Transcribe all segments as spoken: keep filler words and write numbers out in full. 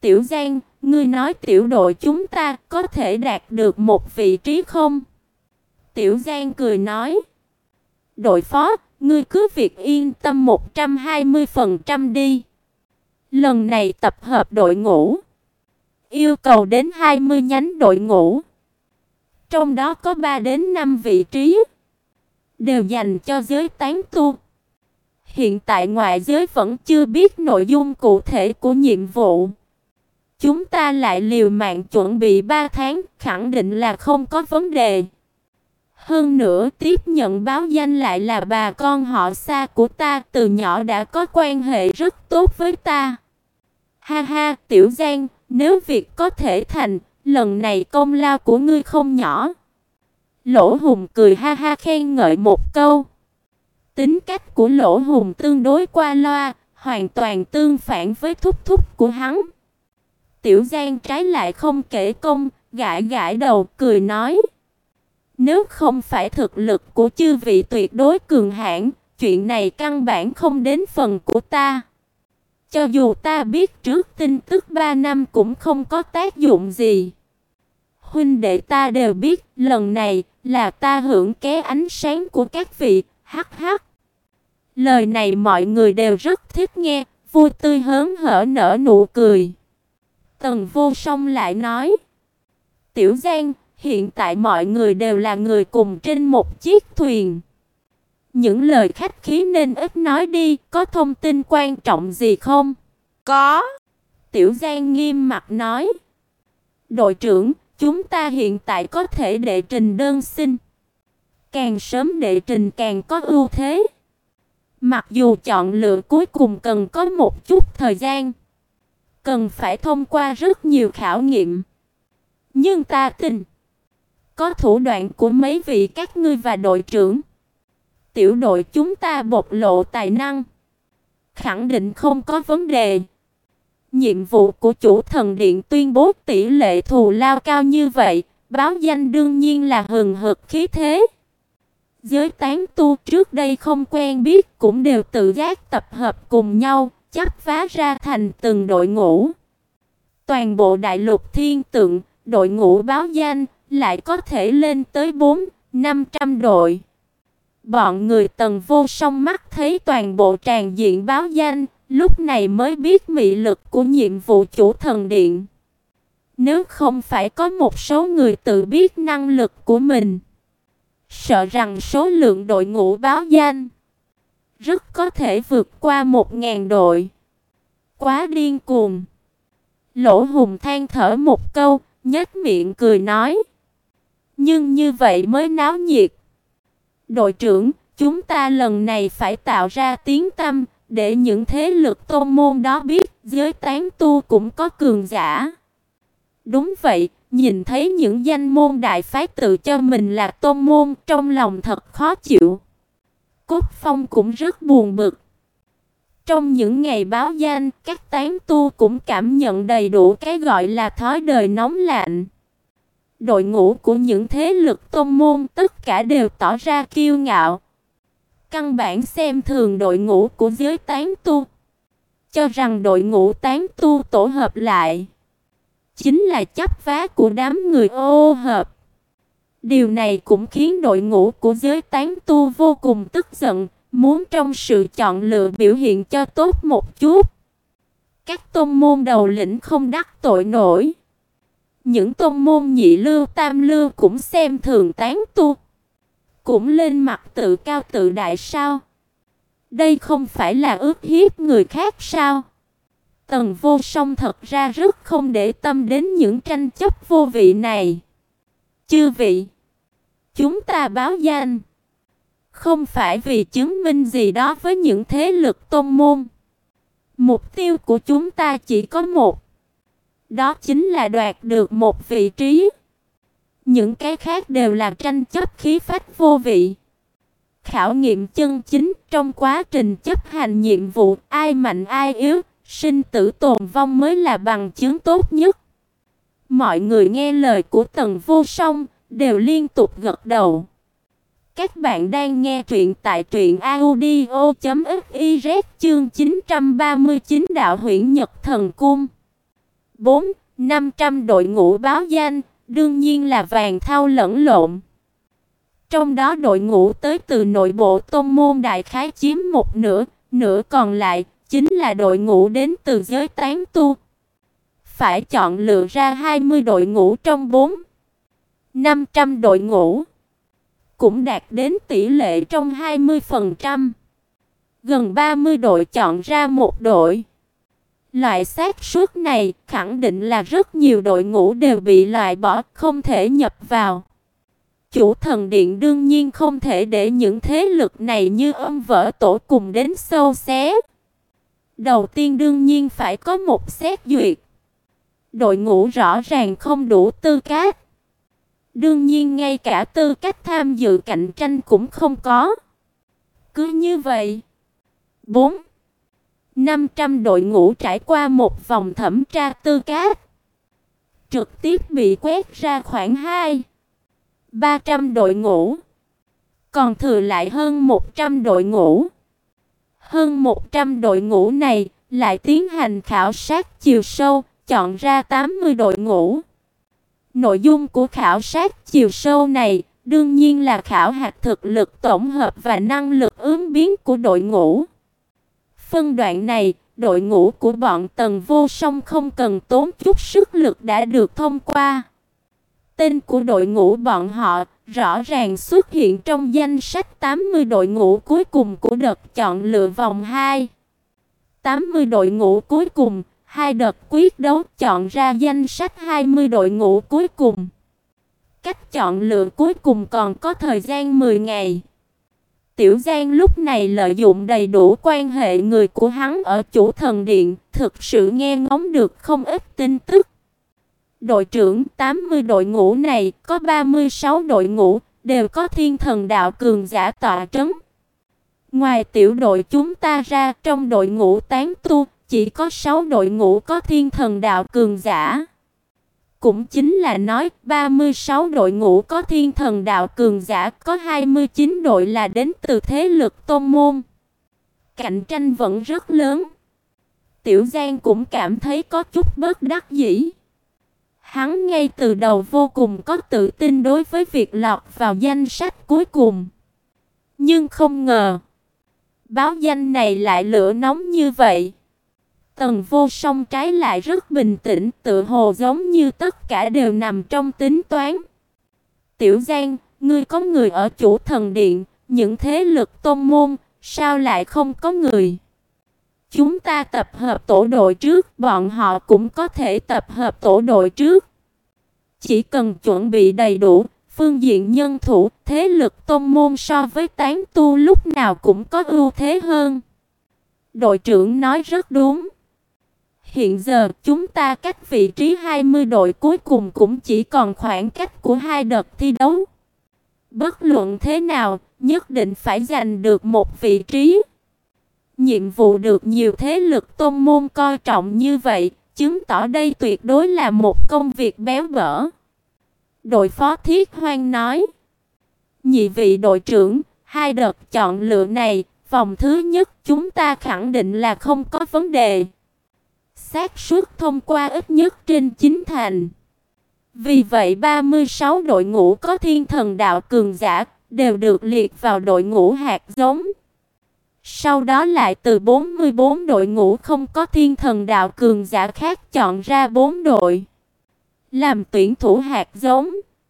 Tiểu Giang, ngươi nói tiểu đội chúng ta có thể đạt được một vị trí không? Tiểu Giang cười nói. Đội phó, ngươi cứ việc yên tâm một trăm hai mươi phần trăm đi. Lần này tập hợp đội ngũ, yêu cầu đến hai mươi nhánh đội ngũ. Trong đó có ba đến năm vị trí đều dành cho giới tán tu. Hiện tại ngoại giới vẫn chưa biết nội dung cụ thể của nhiệm vụ. Chúng ta lại liều mạng chuẩn bị ba tháng, khẳng định là không có vấn đề. Hơn nữa tiếp nhận báo danh lại là bà con họ xa của ta, từ nhỏ đã có quan hệ rất tốt với ta. Ha ha, Tiểu Giang, nếu việc có thể thành, lần này công lao của ngươi không nhỏ. Lỗ Hùng cười ha ha khen ngợi một câu. Tính cách của Lỗ Hùng tương đối qua loa, hoàn toàn tương phản với thúc thúc của hắn. Tiểu Giang trái lại không kể công, gãi gãi đầu cười nói. Nếu không phải thực lực của chư vị tuyệt đối cường hãn, chuyện này căn bản không đến phần của ta. Cho dù ta biết trước tin tức ba năm cũng không có tác dụng gì. Huynh đệ ta đều biết, lần này là ta hưởng ké ánh sáng của các vị, hắc hắc. Lời này mọi người đều rất thích nghe, vui tươi hớn hở nở nụ cười. Tần Vô Song lại nói. Tiểu Giang, hiện tại mọi người đều là người cùng trên một chiếc thuyền. Những lời khách khí nên ít nói đi, có thông tin quan trọng gì không? Có. Tiểu Giang nghiêm mặt nói. Đội trưởng, chúng ta hiện tại có thể đệ trình đơn xin. Càng sớm đệ trình càng có ưu thế. Mặc dù chọn lựa cuối cùng cần có một chút thời gian, cần phải thông qua rất nhiều khảo nghiệm. Nhưng ta tin, có thủ đoạn của mấy vị các ngươi và đội trưởng, tiểu đội chúng ta bộc lộ tài năng, khẳng định không có vấn đề. Nhiệm vụ của chủ thần điện tuyên bố tỷ lệ thù lao cao như vậy, báo danh đương nhiên là hừng hực khí thế. Giới tán tu trước đây không quen biết cũng đều tự giác tập hợp cùng nhau, chắp vá ra thành từng đội ngũ. Toàn bộ đại lục thiên tượng, đội ngũ báo danh lại có thể lên tới bốn, năm trăm đội. Bọn người Tần Vô Song mắt thấy toàn bộ tràn diện báo danh, lúc này mới biết mị lực của nhiệm vụ chủ thần điện. Nếu không phải có một số người tự biết năng lực của mình, sợ rằng số lượng đội ngũ báo danh rất có thể vượt qua một ngàn đội. Quá điên cuồng. Lỗ Hùng than thở một câu, nhếch miệng cười nói. Nhưng như vậy mới náo nhiệt. Đội trưởng, chúng ta lần này phải tạo ra tiếng tăm, để những thế lực tôn môn đó biết giới tán tu cũng có cường giả. Đúng vậy, nhìn thấy những danh môn đại phái tự cho mình là tôn môn, trong lòng thật khó chịu. Cốt Phong cũng rất buồn bực. Trong những ngày báo danh, các tán tu cũng cảm nhận đầy đủ cái gọi là thói đời nóng lạnh. Đội ngũ của những thế lực tôn môn tất cả đều tỏ ra kiêu ngạo. Căn bản xem thường đội ngũ của giới tán tu, cho rằng đội ngũ tán tu tổ hợp lại chính là chấp vá của đám người ô hợp. Điều này cũng khiến đội ngũ của giới tán tu vô cùng tức giận, muốn trong sự chọn lựa biểu hiện cho tốt một chút. Các tôn môn đầu lĩnh không đắc tội nổi. Những tôn môn nhị lưu tam lưu cũng xem thường tán tu, cũng lên mặt tự cao tự đại sao? Đây không phải là ước hiếp người khác sao? Tần Vô Song thật ra rất không để tâm đến những tranh chấp vô vị này. Chư vị, chúng ta báo danh không phải vì chứng minh gì đó với những thế lực tôn môn. Mục tiêu của chúng ta chỉ có một, đó chính là đoạt được một vị trí. Những cái khác đều là tranh chấp khí phách vô vị. Khảo nghiệm chân chính, trong quá trình chấp hành nhiệm vụ, ai mạnh ai yếu, sinh tử tồn vong mới là bằng chứng tốt nhất. Mọi người nghe lời của Tần Vô Song đều liên tục gật đầu. Các bạn đang nghe truyện tại truyện audio chấm fiz chương chín trăm ba mươi chín Đạo Huyễn Nhật Thần Cung. bốn năm trăm đội ngũ báo danh, đương nhiên là vàng thau lẫn lộn. Trong đó đội ngũ tới từ nội bộ tôn môn đại khái chiếm một nửa, nửa còn lại chính là đội ngũ đến từ giới tán tu. Phải chọn lựa ra hai mươi đội ngũ trong bốn năm trăm đội ngũ, cũng đạt đến tỷ lệ trong hai mươi phần trăm. Gần ba mươi đội chọn ra một đội. Loại xác suất này khẳng định là rất nhiều đội ngũ đều bị loại bỏ, không thể nhập vào. Chủ thần điện đương nhiên không thể để những thế lực này như âm vỡ tổ cùng đến sâu xé. Đầu tiên đương nhiên phải có một xét duyệt. Đội ngũ rõ ràng không đủ tư cách. Đương nhiên ngay cả tư cách tham dự cạnh tranh cũng không có. Cứ như vậy, bốn năm trăm đội ngũ trải qua một vòng thẩm tra tư cách, trực tiếp bị quét ra khoảng hai ba trăm đội ngũ. Còn thừa lại hơn một trăm đội ngũ. Hơn một trăm đội ngũ này lại tiến hành khảo sát chiều sâu, chọn ra tám mươi đội ngũ. Nội dung của khảo sát chiều sâu này đương nhiên là khảo hạch thực lực tổng hợp và năng lực ứng biến của đội ngũ. Phân đoạn này, đội ngũ của bọn Tần Vô Song không cần tốn chút sức lực đã được thông qua. Tên của đội ngũ bọn họ rõ ràng xuất hiện trong danh sách tám mươi đội ngũ cuối cùng của đợt chọn lựa vòng hai. tám mươi đội ngũ cuối cùng, hai đợt quyết đấu chọn ra danh sách hai mươi đội ngũ cuối cùng. Cách chọn lựa cuối cùng còn có thời gian mười ngày. Tiểu Giang lúc này lợi dụng đầy đủ quan hệ người của hắn ở Chủ Thần Điện, thực sự nghe ngóng được không ít tin tức. Đội trưởng tám mươi đội ngũ này có ba mươi sáu đội ngũ đều có thiên thần đạo cường giả tọa trấn. Ngoài tiểu đội chúng ta ra, trong đội ngũ tán tu chỉ có sáu đội ngũ có thiên thần đạo cường giả. Cũng chính là nói ba mươi sáu đội ngũ có thiên thần đạo cường giả, có hai mươi chín đội là đến từ thế lực tôn môn. Cạnh tranh vẫn rất lớn. Tiểu Giang cũng cảm thấy có chút bất đắc dĩ. Hắn ngay từ đầu vô cùng có tự tin đối với việc lọt vào danh sách cuối cùng. Nhưng không ngờ, báo danh này lại lửa nóng như vậy. Tần Vô Song trái lại rất bình tĩnh, tự hồ giống như tất cả đều nằm trong tính toán. Tiểu Giang, ngươi có người ở Chủ Thần Điện, những thế lực tôn môn, sao lại không có người? Chúng ta tập hợp tổ đội trước, bọn họ cũng có thể tập hợp tổ đội trước. Chỉ cần chuẩn bị đầy đủ, phương diện nhân thủ, thế lực tôn môn so với tán tu lúc nào cũng có ưu thế hơn. Đội trưởng nói rất đúng. Hiện giờ chúng ta cách vị trí hai mươi đội cuối cùng cũng chỉ còn khoảng cách của hai đợt thi đấu. Bất luận thế nào, nhất định phải giành được một vị trí. Nhiệm vụ được nhiều thế lực tôn môn coi trọng như vậy, chứng tỏ đây tuyệt đối là một công việc béo bở. Đội phó Thiết Hoang nói. Nhị vị đội trưởng, hai đợt chọn lựa này, vòng thứ nhất chúng ta khẳng định là không có vấn đề. Xác suất thông qua ít nhất trên chín thành. Vì vậy ba mươi sáu đội ngũ có thiên thần đạo cường giả đều được liệt vào đội ngũ hạt giống. Sau đó lại từ bốn mươi bốn đội ngũ không có thiên thần đạo cường giả khác chọn ra bốn đội làm tuyển thủ hạt giống,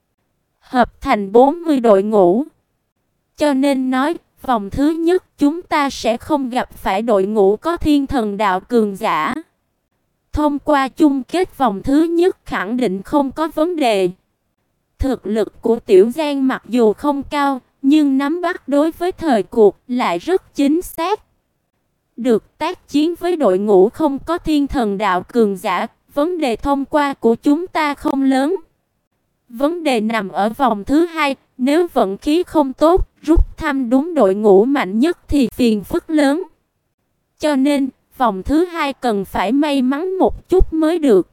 hợp thành bốn mươi đội ngũ. Cho nên nói, vòng thứ nhất chúng ta sẽ không gặp phải đội ngũ có thiên thần đạo cường giả. Thông qua chung kết vòng thứ nhất khẳng định không có vấn đề. Thực lực của Tiểu Giang mặc dù không cao, nhưng nắm bắt đối với thời cuộc lại rất chính xác. Được tác chiến với đội ngũ không có thiên thần đạo cường giả, vấn đề thông qua của chúng ta không lớn. Vấn đề nằm ở vòng thứ hai, nếu vận khí không tốt, rút thăm đúng đội ngũ mạnh nhất thì phiền phức lớn. Cho nên, vòng thứ hai cần phải may mắn một chút mới được.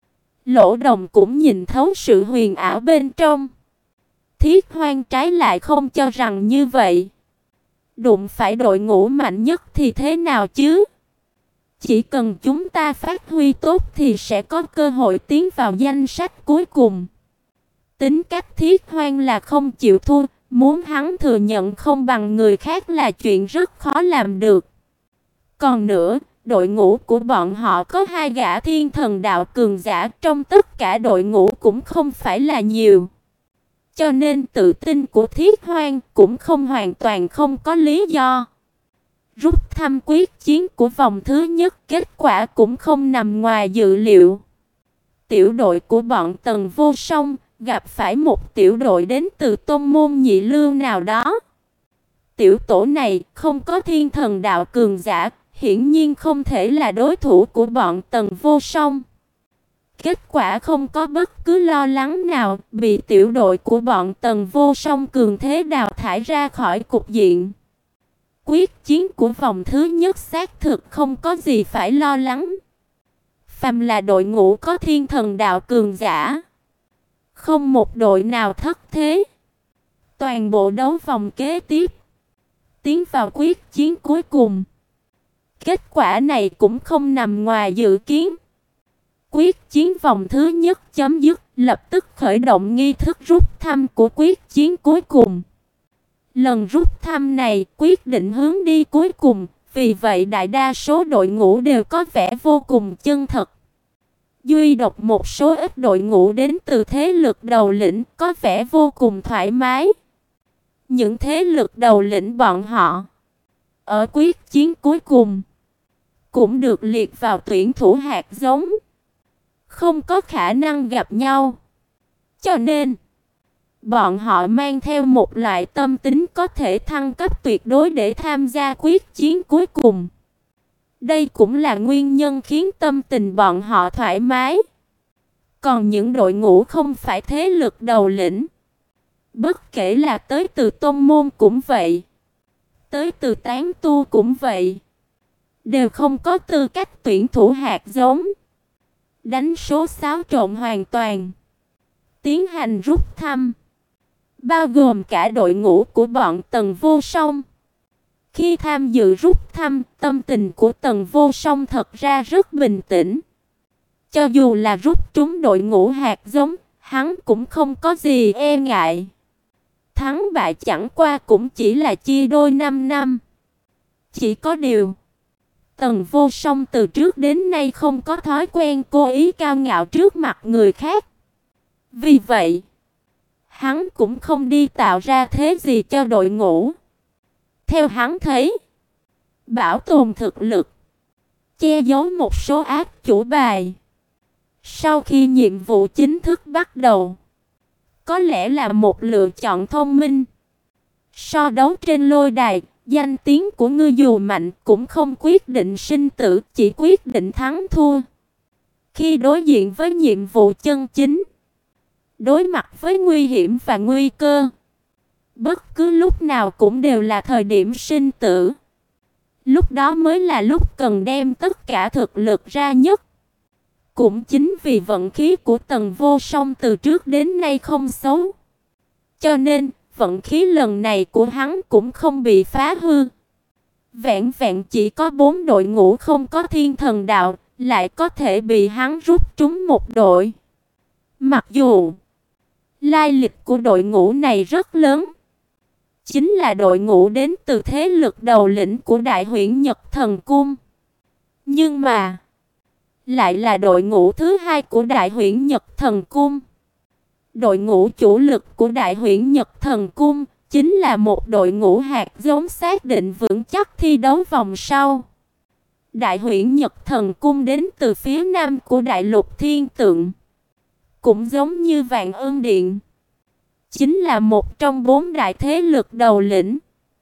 Lỗ Đồng cũng nhìn thấu sự huyền ảo bên trong. Thiết Hoang trái lại không cho rằng như vậy. Đụng phải đội ngũ mạnh nhất thì thế nào chứ? Chỉ cần chúng ta phát huy tốt thì sẽ có cơ hội tiến vào danh sách cuối cùng. Tính cách Thiết Hoang là không chịu thua, muốn hắn thừa nhận không bằng người khác là chuyện rất khó làm được. Còn nữa, đội ngũ của bọn họ có hai gã thiên thần đạo cường giả, trong tất cả đội ngũ cũng không phải là nhiều. Cho nên tự tin của Thiết Hoang cũng không hoàn toàn không có lý do. Rút thăm quyết chiến của vòng thứ nhất, kết quả cũng không nằm ngoài dự liệu. Tiểu đội của bọn Tần Vô Song gặp phải một tiểu đội đến từ tôn môn nhị lưu nào đó. Tiểu tổ này không có thiên thần đạo cường giả, hiển nhiên không thể là đối thủ của bọn Tần Vô Song. Kết quả không có bất cứ lo lắng nào, bị tiểu đội của bọn Tần Vô Song cường thế đào thải ra khỏi cục diện. Quyết chiến của vòng thứ nhất xác thực không có gì phải lo lắng. Phàm là đội ngũ có thiên thần đạo cường giả, không một đội nào thất thế. Toàn bộ đấu vòng kế tiếp, tiến vào quyết chiến cuối cùng. Kết quả này cũng không nằm ngoài dự kiến. Quyết chiến vòng thứ nhất chấm dứt, lập tức khởi động nghi thức rút thăm của quyết chiến cuối cùng. Lần rút thăm này quyết định hướng đi cuối cùng, vì vậy đại đa số đội ngũ đều có vẻ vô cùng chân thật. Duy độc một số ít đội ngũ đến từ thế lực đầu lĩnh có vẻ vô cùng thoải mái. Những thế lực đầu lĩnh bọn họ ở quyết chiến cuối cùng cũng được liệt vào tuyển thủ hạt giống, không có khả năng gặp nhau. Cho nên bọn họ mang theo một loại tâm tính có thể thăng cấp tuyệt đối để tham gia quyết chiến cuối cùng. Đây cũng là nguyên nhân khiến tâm tình bọn họ thoải mái. Còn những đội ngũ không phải thế lực đầu lĩnh, bất kể là tới từ tôn môn cũng vậy, tới từ tán tu cũng vậy, đều không có tư cách tuyển thủ hạt giống. Đánh số xáo trộn hoàn toàn, tiến hành rút thăm, bao gồm cả đội ngũ của bọn Tần Vô Song. Khi tham dự rút thăm, tâm tình của Tần Vô Song thật ra rất bình tĩnh. Cho dù là rút trúng đội ngũ hạt giống, hắn cũng không có gì e ngại. Thắng bại chẳng qua cũng chỉ là chia đôi năm năm. Chỉ có điều, Tần Vô Song từ trước đến nay không có thói quen cố ý cao ngạo trước mặt người khác. Vì vậy, hắn cũng không đi tạo ra thế gì cho đội ngũ. Theo hắn thấy, bảo tồn thực lực, che giấu một số ác chủ bài. Sau khi nhiệm vụ chính thức bắt đầu, có lẽ là một lựa chọn thông minh. So đấu trên lôi đài, danh tiếng của ngươi dù mạnh cũng không quyết định sinh tử, chỉ quyết định thắng thua. Khi đối diện với nhiệm vụ chân chính, đối mặt với nguy hiểm và nguy cơ, bất cứ lúc nào cũng đều là thời điểm sinh tử. Lúc đó mới là lúc cần đem tất cả thực lực ra nhất. Cũng chính vì vận khí của Tần Vô Song từ trước đến nay không xấu, cho nên vận khí lần này của hắn cũng không bị phá hư. Vẹn vẹn chỉ có bốn đội ngũ không có thiên thần đạo, lại có thể bị hắn rút trúng một đội. Mặc dù lai lịch của đội ngũ này rất lớn, chính là đội ngũ đến từ thế lực đầu lĩnh của Đại Huyễn Nhật Thần Cung, nhưng mà lại là đội ngũ thứ hai của Đại Huyễn Nhật Thần Cung. Đội ngũ chủ lực của Đại Huyễn Nhật Thần Cung chính là một đội ngũ hạt giống xác định vững chắc thi đấu vòng sau. Đại Huyễn Nhật Thần Cung đến từ phía nam của Đại Lục Thiên Tượng, cũng giống như Vạn Ân Điện, chính là một trong bốn đại thế lực đầu lĩnh.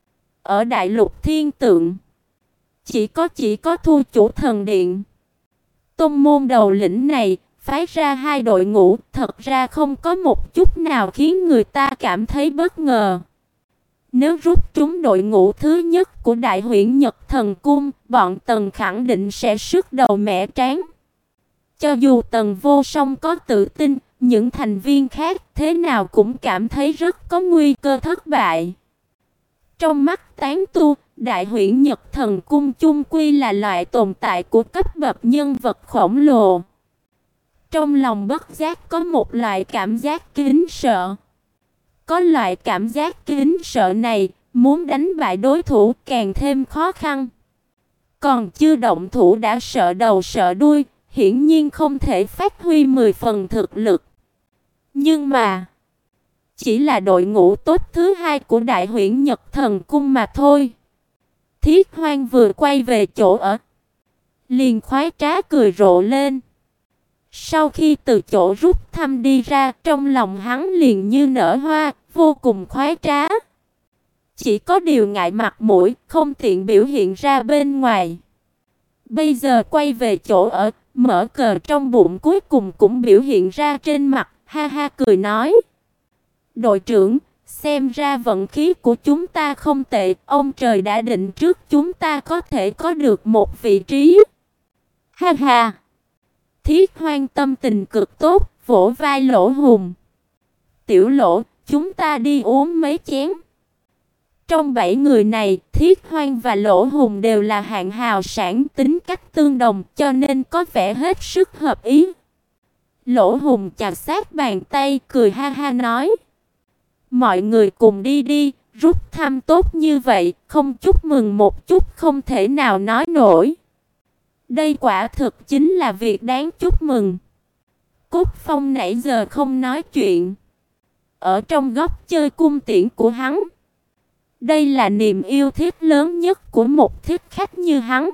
Ở Đại Lục Thiên Tượng, chỉ có chỉ có Thu Chủ Thần Điện. Tôn môn đầu lĩnh này phái ra hai đội ngũ, thật ra không có một chút nào khiến người ta cảm thấy bất ngờ. Nếu rút trúng đội ngũ thứ nhất của Đại Huyễn Nhật Thần Cung, bọn Tần khẳng định sẽ sức đầu mẻ trán. Cho dù Tần Vô Song có tự tin, những thành viên khác thế nào cũng cảm thấy rất có nguy cơ thất bại. Trong mắt tán tu, Đại Huyễn Nhật Thần Cung chung quy là loại tồn tại của cấp bậc nhân vật khổng lồ. Trong lòng bất giác có một loại cảm giác kính sợ. Có loại cảm giác kính sợ này, muốn đánh bại đối thủ càng thêm khó khăn. Còn chưa động thủ đã sợ đầu sợ đuôi, hiển nhiên không thể phát huy mười phần thực lực. Nhưng mà, chỉ là đội ngũ tốt thứ hai của Đại Huyễn Nhật Thần Cung mà thôi. Thiết Hoang vừa quay về chỗ ở, liền khoái trá cười rộ lên. Sau khi từ chỗ rút thăm đi ra, trong lòng hắn liền như nở hoa, vô cùng khoái trá. Chỉ có điều ngại mặt mũi, không tiện biểu hiện ra bên ngoài. Bây giờ quay về chỗ ở, mở cờ trong bụng cuối cùng cũng biểu hiện ra trên mặt, ha ha cười nói: "Đội trưởng, xem ra vận khí của chúng ta không tệ, ông trời đã định trước chúng ta có thể có được một vị trí." Ha ha. Thiết Hoang tâm tình cực tốt, vỗ vai Lỗ Hùng: "Tiểu Lỗ, chúng ta đi uống mấy chén." Trong bảy người này, Thiết Hoang và Lỗ Hùng đều là hạng hào sản, tính cách tương đồng, cho nên có vẻ hết sức hợp ý. Lỗ Hùng chà sát bàn tay, cười ha ha nói: "Mọi người cùng đi đi, rút thăm tốt như vậy, không chúc mừng một chút không thể nào nói nổi. Đây quả thực chính là việc đáng chúc mừng." Cốt Phong nãy giờ không nói chuyện, ở trong góc chơi cung tiễn của hắn. Đây là niềm yêu thích lớn nhất của một thích khách như hắn.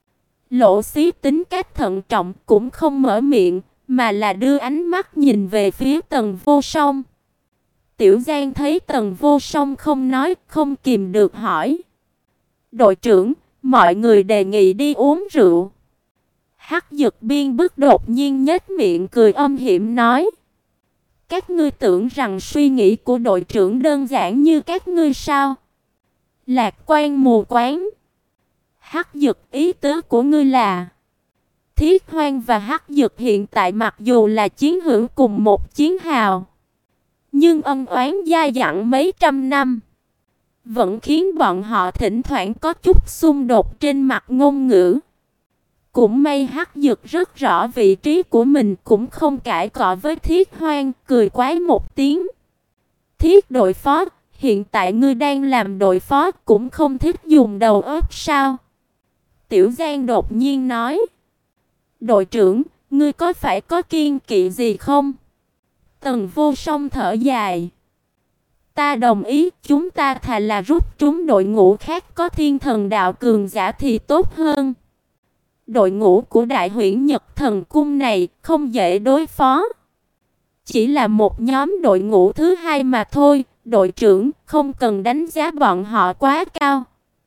Lỗ Xí tính cách thận trọng, cũng không mở miệng, mà là đưa ánh mắt nhìn về phía Tần Vô Song. Tiểu Giang thấy Tần Vô Song không nói, không kìm được hỏi: "Đội trưởng, mọi người đề nghị đi uống rượu." Hắc Dực Biên Bức đột nhiên nhếch miệng cười âm hiểm nói: "Các ngươi tưởng rằng suy nghĩ của đội trưởng đơn giản như các ngươi sao? Lạc quan mù quáng." Hắc Dực, ý tứ của ngươi là? Thiết Hoang và Hắc Dực hiện tại mặc dù là chiến hữu cùng một chiến hào, nhưng ân oán dai dẳng mấy trăm năm, vẫn khiến bọn họ thỉnh thoảng có chút xung đột trên mặt ngôn ngữ. Cũng may Hắc Dực rất rõ vị trí của mình, cũng không cãi cọ với Thiết Hoang, cười quái một tiếng: "Thiết đội phó, hiện tại ngươi đang làm đội phó, cũng không thích dùng đầu óc sao?" Tiểu Giang đột nhiên nói: "Đội trưởng, ngươi có phải có kiêng kỵ gì không?" Tần Vô Song thở dài: "Ta đồng ý, chúng ta thà là rút trúng đội ngũ khác có thiên thần đạo cường giả thì tốt hơn. Đội ngũ của Đại Huyễn Nhật Thần Cung này không dễ đối phó. Chỉ là một nhóm đội ngũ thứ hai mà thôi, đội trưởng không cần đánh giá bọn họ quá cao."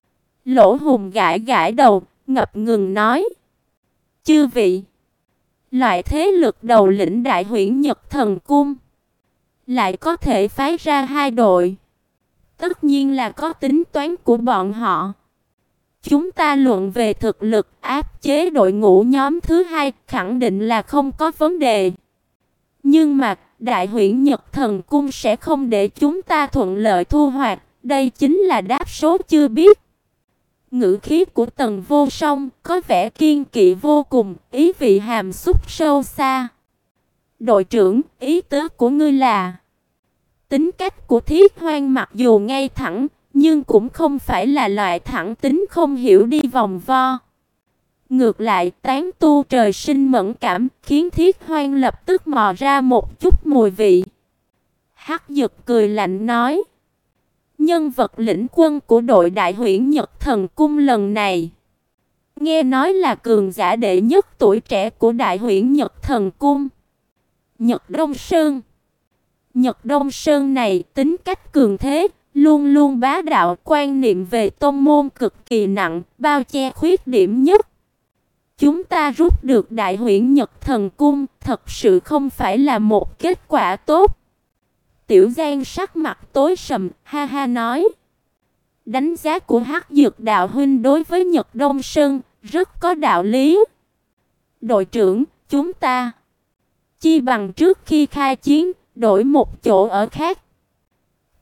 Lỗ Hùng gãi gãi đầu, ngập ngừng nói: "Chư vị, loại thế lực đầu lĩnh Đại Huyễn Nhật Thần Cung lại có thể phái ra hai đội, tất nhiên là có tính toán của bọn họ. Chúng ta luận về thực lực áp chế đội ngũ nhóm thứ hai khẳng định là không có vấn đề. Nhưng mà Đại Huyễn Nhật Thần Cung sẽ không để chúng ta thuận lợi thu hoạch, đây chính là đáp số chưa biết." Ngữ khí của Tần Vô Song có vẻ kiên kỵ vô cùng, ý vị hàm xúc sâu xa. "Đội trưởng, ý tứ của ngươi là?" Tính cách của Thiết Hoang mặc dù ngay thẳng, nhưng cũng không phải là loại thẳng tính không hiểu đi vòng vo. Ngược lại, tán tu trời sinh mẫn cảm, khiến Thiết Hoang lập tức mò ra một chút mùi vị. Hắc Dực cười lạnh nói: "Nhân vật lĩnh quân của đội Đại Huyễn Nhật Thần Cung lần này, nghe nói là cường giả đệ nhất tuổi trẻ của Đại Huyễn Nhật Thần Cung, Nhật Đông Sơn." Nhật Đông Sơn này tính cách cường thế, luôn luôn bá đạo, quan niệm về tôn môn cực kỳ nặng, bao che khuyết điểm nhất. Chúng ta rút được Đại Huyễn Nhật Thần Cung, thật sự không phải là một kết quả tốt. Tiểu Giang sắc mặt tối sầm, ha ha nói: "Đánh giá của Hắc Dược đạo huynh đối với Nhật Đông Sơn rất có đạo lý. Đội trưởng, chúng ta chi bằng trước khi khai chiến, đổi một chỗ ở khác."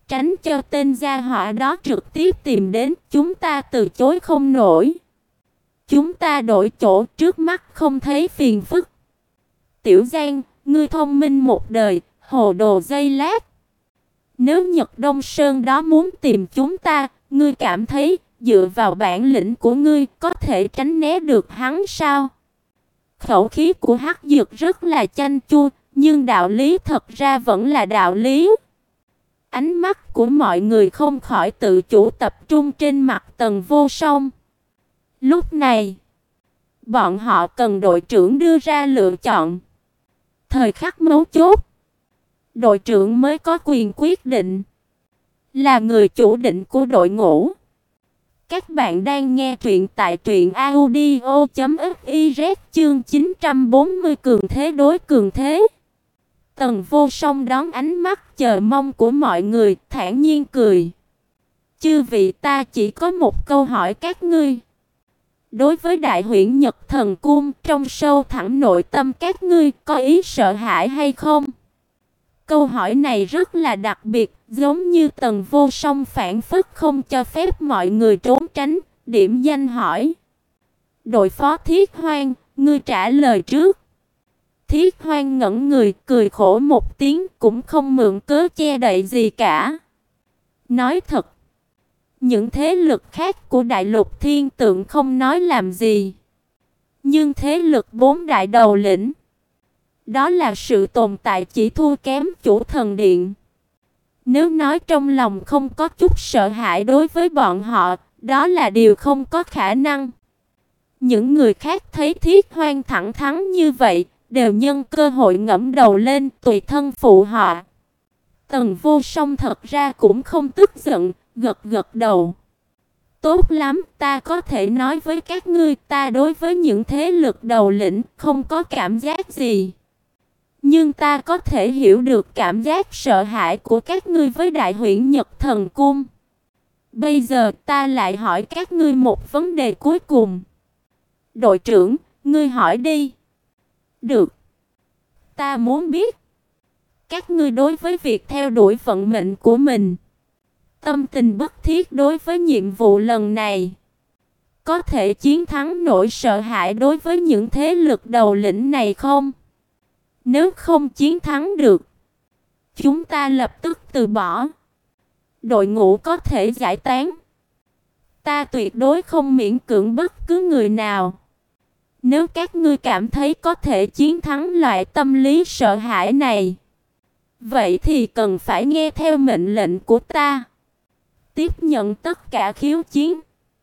tránh cho tên gia họa đó trực tiếp tìm đến, chúng ta từ chối không nổi. Chúng ta đổi chỗ, trước mắt không thấy phiền phức. Tiểu Giang, ngươi thông minh một đời, hồ đồ giây lát. Nếu Nhật Đông Sơn đó muốn tìm chúng ta, ngươi cảm thấy dựa vào bản lĩnh của ngươi có thể tránh né được hắn sao? Khẩu khí của Hắc Dược rất là chanh chua, nhưng đạo lý thật ra vẫn là đạo lý. Ánh mắt của mọi người không khỏi tự chủ tập trung trên mặt Tần Vô Song. Lúc này, bọn họ cần đội trưởng đưa ra lựa chọn. Thời khắc mấu chốt, đội trưởng mới có quyền quyết định, là người chủ định của đội ngũ. Các bạn đang nghe truyện tại truyện audio chấm fiz chương chín trăm bốn mươi cường thế đối cường thế. Tần Vô Song đón ánh mắt chờ mong của mọi người, thản nhiên cười. Chư vị, ta chỉ có một câu hỏi các ngươi. Đối với Đại Huyễn Nhật Thần Cung, trong sâu thẳm nội tâm các ngươi có ý sợ hãi hay không? Câu hỏi này rất là đặc biệt, giống như Tần Vô Song phản phất không cho phép mọi người trốn tránh, điểm danh hỏi. Đội phó Thiết Hoang, ngươi trả lời trước. Thiết Hoang ngẩn người, cười khổ một tiếng, cũng không mượn cớ che đậy gì cả. Nói thật, những thế lực khác của Đại Lục Thiên Tượng không nói làm gì. Nhưng thế lực bốn đại đầu lĩnh, đó là sự tồn tại chỉ thua kém Chủ Thần Điện. Nếu nói trong lòng không có chút sợ hãi đối với bọn họ, đó là điều không có khả năng. Những người khác thấy Thiết Hoang thẳng thắn như vậy, đều nhân cơ hội ngẫm đầu lên tùy thân phụ họ. Tần Vô Song thật ra cũng không tức giận, gật gật đầu. Tốt lắm, ta có thể nói với các ngươi, ta đối với những thế lực đầu lĩnh không có cảm giác gì. Nhưng ta có thể hiểu được cảm giác sợ hãi của các ngươi với Đại Huyễn Nhật Thần Cung. Bây giờ ta lại hỏi các ngươi một vấn đề cuối cùng. Đội trưởng, ngươi hỏi đi. Được. Ta muốn biết, các ngươi đối với việc theo đuổi vận mệnh của mình, tâm tình bức thiết đối với nhiệm vụ lần này, có thể chiến thắng nỗi sợ hãi đối với những thế lực đầu lĩnh này không? Nếu không chiến thắng được, chúng ta lập tức từ bỏ. Đội ngũ có thể giải tán. Ta tuyệt đối không miễn cưỡng bất cứ người nào. Nếu các ngươi cảm thấy có thể chiến thắng loại tâm lý sợ hãi này, vậy thì cần phải nghe theo mệnh lệnh của ta. Tiếp nhận tất cả khiêu chiến.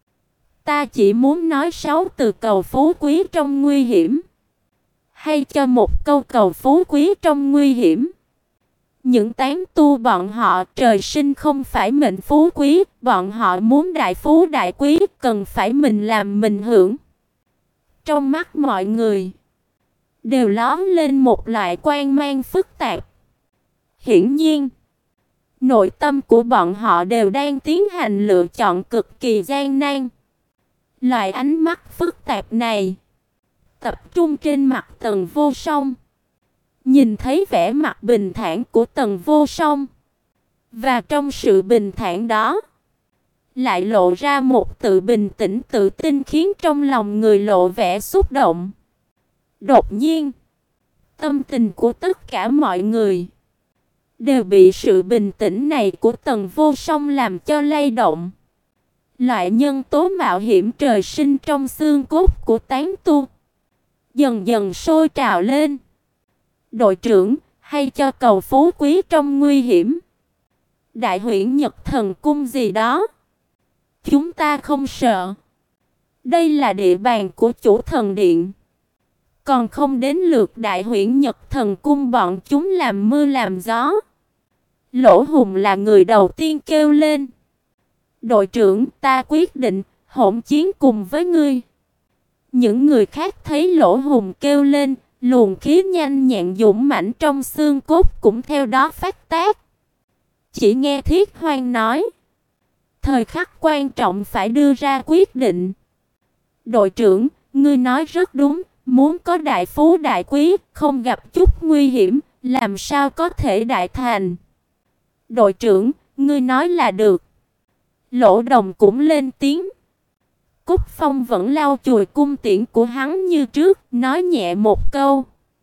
Ta chỉ muốn nói sáu từ cầu phú quý trong nguy hiểm. Hay cho một câu cầu phú quý trong nguy hiểm. Những tán tu bọn họ trời sinh không phải mệnh phú quý, bọn họ muốn đại phú đại quý, cần phải mình làm mình hưởng. Trong mắt mọi người đều lóe lên một loại quang mang phức tạp. Hiển nhiên, nội tâm của bọn họ đều đang tiến hành lựa chọn cực kỳ gian nan. Loại ánh mắt phức tạp này tập trung trên mặt Tần Vô Song. Nhìn thấy vẻ mặt bình thản của Tần Vô Song, và trong sự bình thản đó lại lộ ra một tự bình tĩnh tự tin khiến trong lòng người lộ vẻ xúc động. Đột nhiên, tâm tình của tất cả mọi người đều bị sự bình tĩnh này của Tần Vô Song làm cho lay động. Loại nhân tố mạo hiểm trời sinh trong xương cốt của tán tu dần dần sôi trào lên. Đội trưởng, hay cho cầu phú quý trong nguy hiểm. Đại Huyễn Nhật Thần Cung gì đó, chúng ta không sợ. Đây là địa bàn của Chủ Thần Điện. Còn không đến lượt Đại Huyễn Nhật Thần Cung bọn chúng làm mưa làm gió. Lỗ Hùng là người đầu tiên kêu lên. Đội trưởng, ta quyết định hỗn chiến cùng với ngươi. Những người khác thấy Lỗ Hùng kêu lên, luồng khí nhanh nhẹn dũng mãnh trong xương cốt cũng theo đó phát tác. Chỉ nghe Thiết Hoang nói, thời khắc quan trọng phải đưa ra quyết định. Đội trưởng, ngươi nói rất đúng, muốn có đại phú đại quý, không gặp chút nguy hiểm, làm sao có thể đại thành. Đội trưởng, Ngươi nói là được. Lỗ Đồng cũng lên tiếng. Cúc Phong vẫn lau chùi cung tiễn của hắn như trước, nói nhẹ một câu.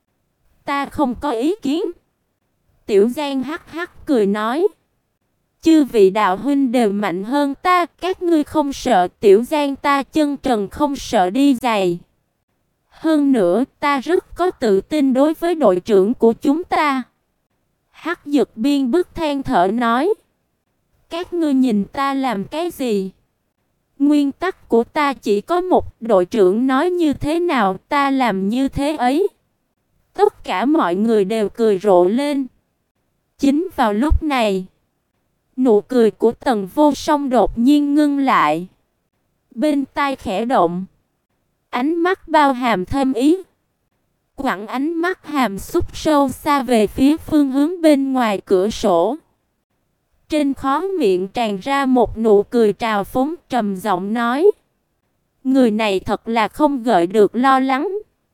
Ta không có ý kiến. Tiểu Giang hắc hắc cười nói. Chư vị đạo huynh đều mạnh hơn ta, các ngươi không sợ. Tiểu Giang ta chân trần không sợ đi giày. Hơn nữa, ta rất có tự tin đối với đội trưởng của chúng ta. Hắc Dực Biên bức than thở nói. Các ngươi nhìn ta làm cái gì? Nguyên tắc của ta chỉ có một, đội trưởng nói như thế nào ta làm như thế ấy. Tất cả mọi người đều cười rộ lên. Chính vào lúc này, nụ cười của Tần Vô Song đột nhiên ngưng lại. Bên tai khẽ động, ánh mắt bao hàm thâm ý. Quẳng ánh mắt hàm xúc sâu xa về phía phương hướng bên ngoài cửa sổ. Trên khóe miệng tràn ra một nụ cười trào phúng, trầm giọng nói. Người này thật là không gợi được lo lắng.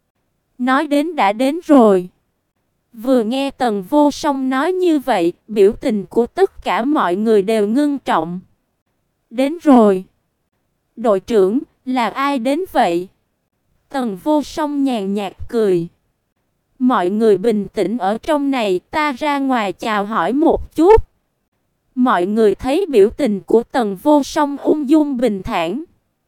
Nói đến đã đến rồi. Vừa nghe Tần Vô Song nói như vậy, biểu tình của tất cả mọi người đều ngưng trọng. Đến rồi. Đội trưởng, là ai đến vậy? Tần Vô Song nhàn nhạt cười. Mọi người bình tĩnh ở trong này, ta ra ngoài chào hỏi một chút. Mọi người thấy biểu tình của Tần Vô Song ung dung bình thản.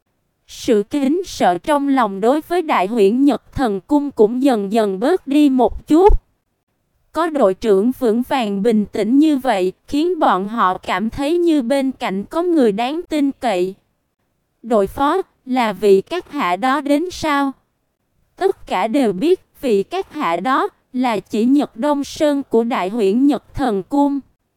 Sự kính sợ trong lòng đối với Đại Huyễn Nhật Thần Cung cũng dần dần bớt đi một chút. Có đội trưởng vững vàng bình tĩnh như vậy, khiến bọn họ cảm thấy như bên cạnh có người đáng tin cậy. Đội phó, là vị các hạ đó đến sao? Tất cả đều biết vị các hạ đó là chỉ Nhật Đông Sơn của Đại Huyễn Nhật Thần Cung.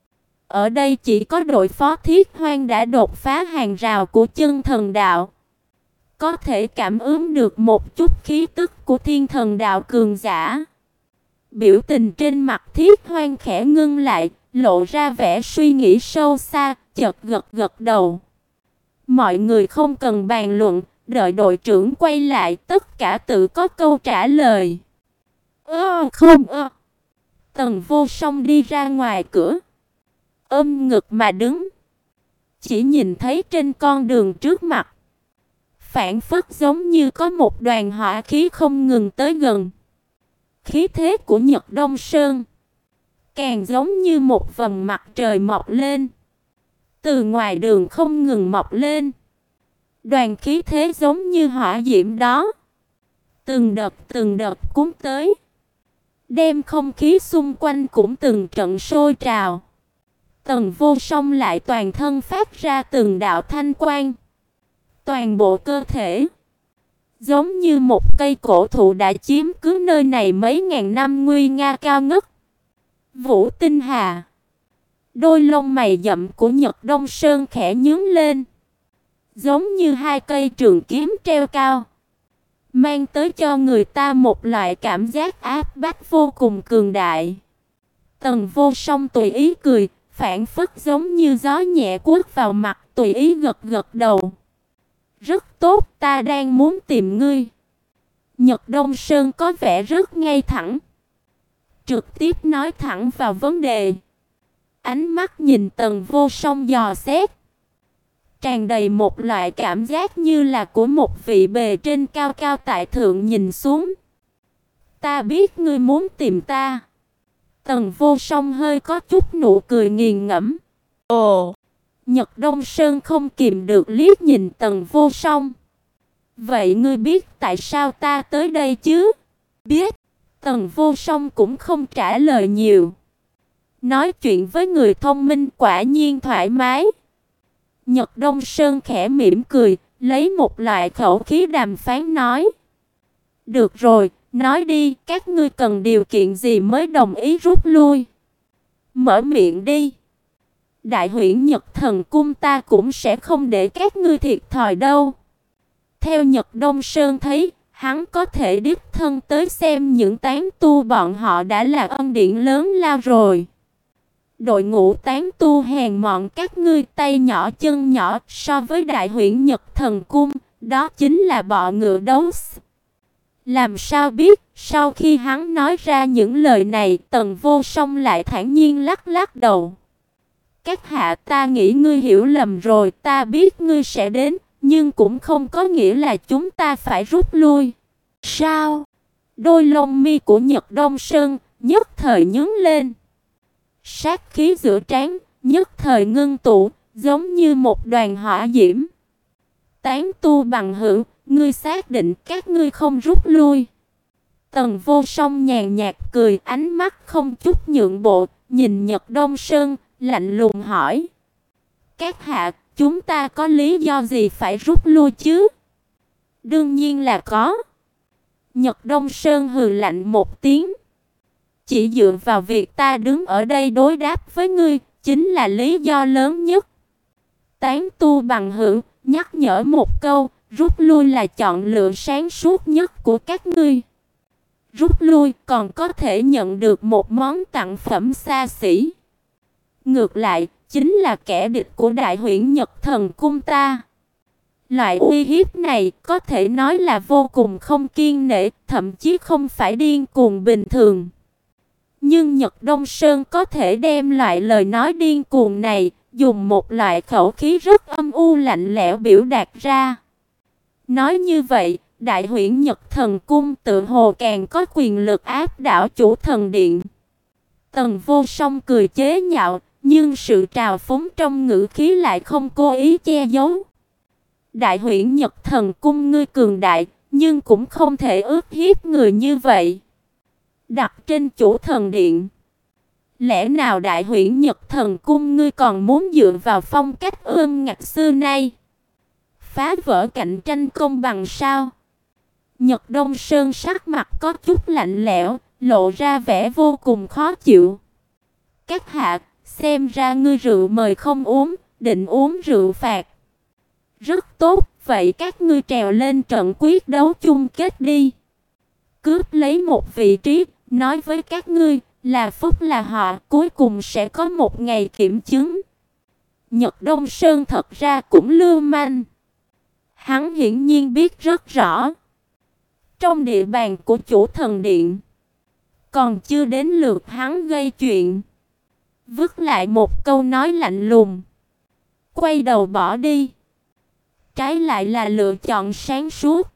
Ở đây chỉ có đội phó Thiết Hoang đã đột phá hàng rào của chân thần đạo. Có thể cảm ứng được một chút khí tức của thiên thần đạo cường giả. Biểu tình trên mặt Thiết Hoang khẽ ngưng lại, lộ ra vẻ suy nghĩ sâu xa, chợt gật gật đầu. Mọi người không cần bàn luận, đợi đội trưởng quay lại, tất cả tự có câu trả lời. Ơ không ơ. Tần Vô Song đi ra ngoài cửa, ôm ngực mà đứng. Chỉ nhìn thấy trên con đường trước mặt, phảng phất giống như có một đoàn hỏa khí không ngừng tới gần. Khí thế của Nhật Đông Sơn càng giống như một vầng mặt trời mọc lên, từ ngoài đường không ngừng mọc lên. Đoàn khí thế giống như hỏa diễm đó, từng đợt từng đợt cuốn tới, đem không khí xung quanh cũng từng trận sôi trào. Tần Vô Song lại toàn thân phát ra từng đạo thanh quang. Toàn bộ cơ thể giống như một cây cổ thụ đã chiếm cứ nơi này mấy ngàn năm nguy nga cao ngất. Vũ Tinh Hà. Đôi lông mày rậm của Nhật Đông Sơn khẽ nhướng lên, giống như hai cây trường kiếm treo cao, mang tới cho người ta một loại cảm giác áp bách vô cùng cường đại. Tần Vô Song tùy ý cười, phảng phất giống như gió nhẹ quất vào mặt, tùy ý gật gật đầu. Rất tốt, ta đang muốn tìm ngươi. Nhật Đông Sơn có vẻ rất ngay thẳng, trực tiếp nói thẳng vào vấn đề. Ánh mắt nhìn Tần Vô Song dò xét, tràn đầy một loại cảm giác như là của một vị bề trên cao cao tại thượng nhìn xuống. Ta biết ngươi muốn tìm ta. Tần Vô Song hơi có chút nụ cười nghiền ngẫm. Ồ! Nhật Đông Sơn không kìm được liếc nhìn Tần Vô Song. Vậy ngươi biết tại sao ta tới đây chứ? Biết. Tần Vô Song cũng không trả lời nhiều. Nói chuyện với người thông minh quả nhiên thoải mái. Nhật Đông Sơn khẽ mỉm cười, lấy một loại khẩu khí đàm phán nói. Được rồi, nói đi, các ngươi cần điều kiện gì mới đồng ý rút lui? Mở miệng đi. Đại Huyễn Nhật Thần Cung ta cũng sẽ không để các ngươi thiệt thòi đâu. Theo Nhật Đông Sơn thấy, hắn có thể đích thân tới xem những tán tu bọn họ đã là ân điển lớn lao rồi. Đội ngũ tán tu hèn mọn các ngươi tay nhỏ chân nhỏ, so với Đại Huyễn Nhật Thần Cung, đó chính là bọ ngựa đấu. Làm sao biết, sau khi hắn nói ra những lời này, Tần Vô Song lại thản nhiên lắc lắc đầu. Các hạ, ta nghĩ ngươi hiểu lầm rồi, ta biết ngươi sẽ đến, nhưng cũng không có nghĩa là chúng ta phải rút lui. Sao? Đôi lông mi của Nhật Đông Sơn nhất thời nhướng lên. Sát khí giữa trán nhất thời ngưng tụ, giống như một đoàn hỏa diễm. Tán tu bằng hữu, ngươi xác định các ngươi không rút lui? Tần Vô Song nhàn nhạt cười, ánh mắt không chút nhượng bộ, nhìn Nhật Đông Sơn, lạnh lùng hỏi: các hạ, chúng ta có lý do gì phải rút lui chứ? Đương nhiên là có. Nhật Đông Sơn hừ lạnh một tiếng. Chỉ dựa vào việc ta đứng ở đây đối đáp với ngươi, chính là lý do lớn nhất. Tán tu bằng hữu, nhắc nhở một câu, rút lui là chọn lựa sáng suốt nhất của các ngươi. Rút lui còn có thể nhận được một món tặng phẩm xa xỉ. Ngược lại, chính là kẻ địch của Đại Huyễn Nhật Thần Cung ta. Loại uy hiếp này có thể nói là vô cùng không kiêng nể, thậm chí không phải điên cuồng bình thường. Nhưng Nhật Đông Sơn có thể đem loại lời nói điên cuồng này, dùng một loại khẩu khí rất âm u lạnh lẽo biểu đạt ra. Nói như vậy, Đại Huyễn Nhật Thần Cung tự hồ càng có quyền lực áp đảo Chủ Thần Điện. Tần Vô Song cười chế nhạo, nhưng sự trào phúng trong ngữ khí lại không cố ý che giấu. Đại Huyễn Nhật Thần Cung ngươi cường đại, nhưng cũng không thể ức hiếp người như vậy. Đặt trên Chủ Thần Điện, lẽ nào Đại Huyễn Nhật Thần Cung ngươi còn muốn dựa vào phong cách ương ngặt xưa nay, phá vỡ cạnh tranh công bằng sao? Nhật Đông Sơn sắc mặt có chút lạnh lẽo, lộ ra vẻ vô cùng khó chịu. Các hạ, xem ra ngươi rượu mời không uống, định uống rượu phạt. Rất tốt, vậy các ngươi trèo lên trận quyết đấu chung kết đi. Cướp lấy một vị trí, nói với các ngươi, là phúc là họ, cuối cùng sẽ có một ngày kiểm chứng. Nhật Đông Sơn thật ra cũng lưu manh. Hắn hiển nhiên biết rất rõ. Trong địa bàn của Chủ Thần Điện, còn chưa đến lượt hắn gây chuyện. Vứt lại một câu nói lạnh lùng, quay đầu bỏ đi. Trái lại là lựa chọn sáng suốt.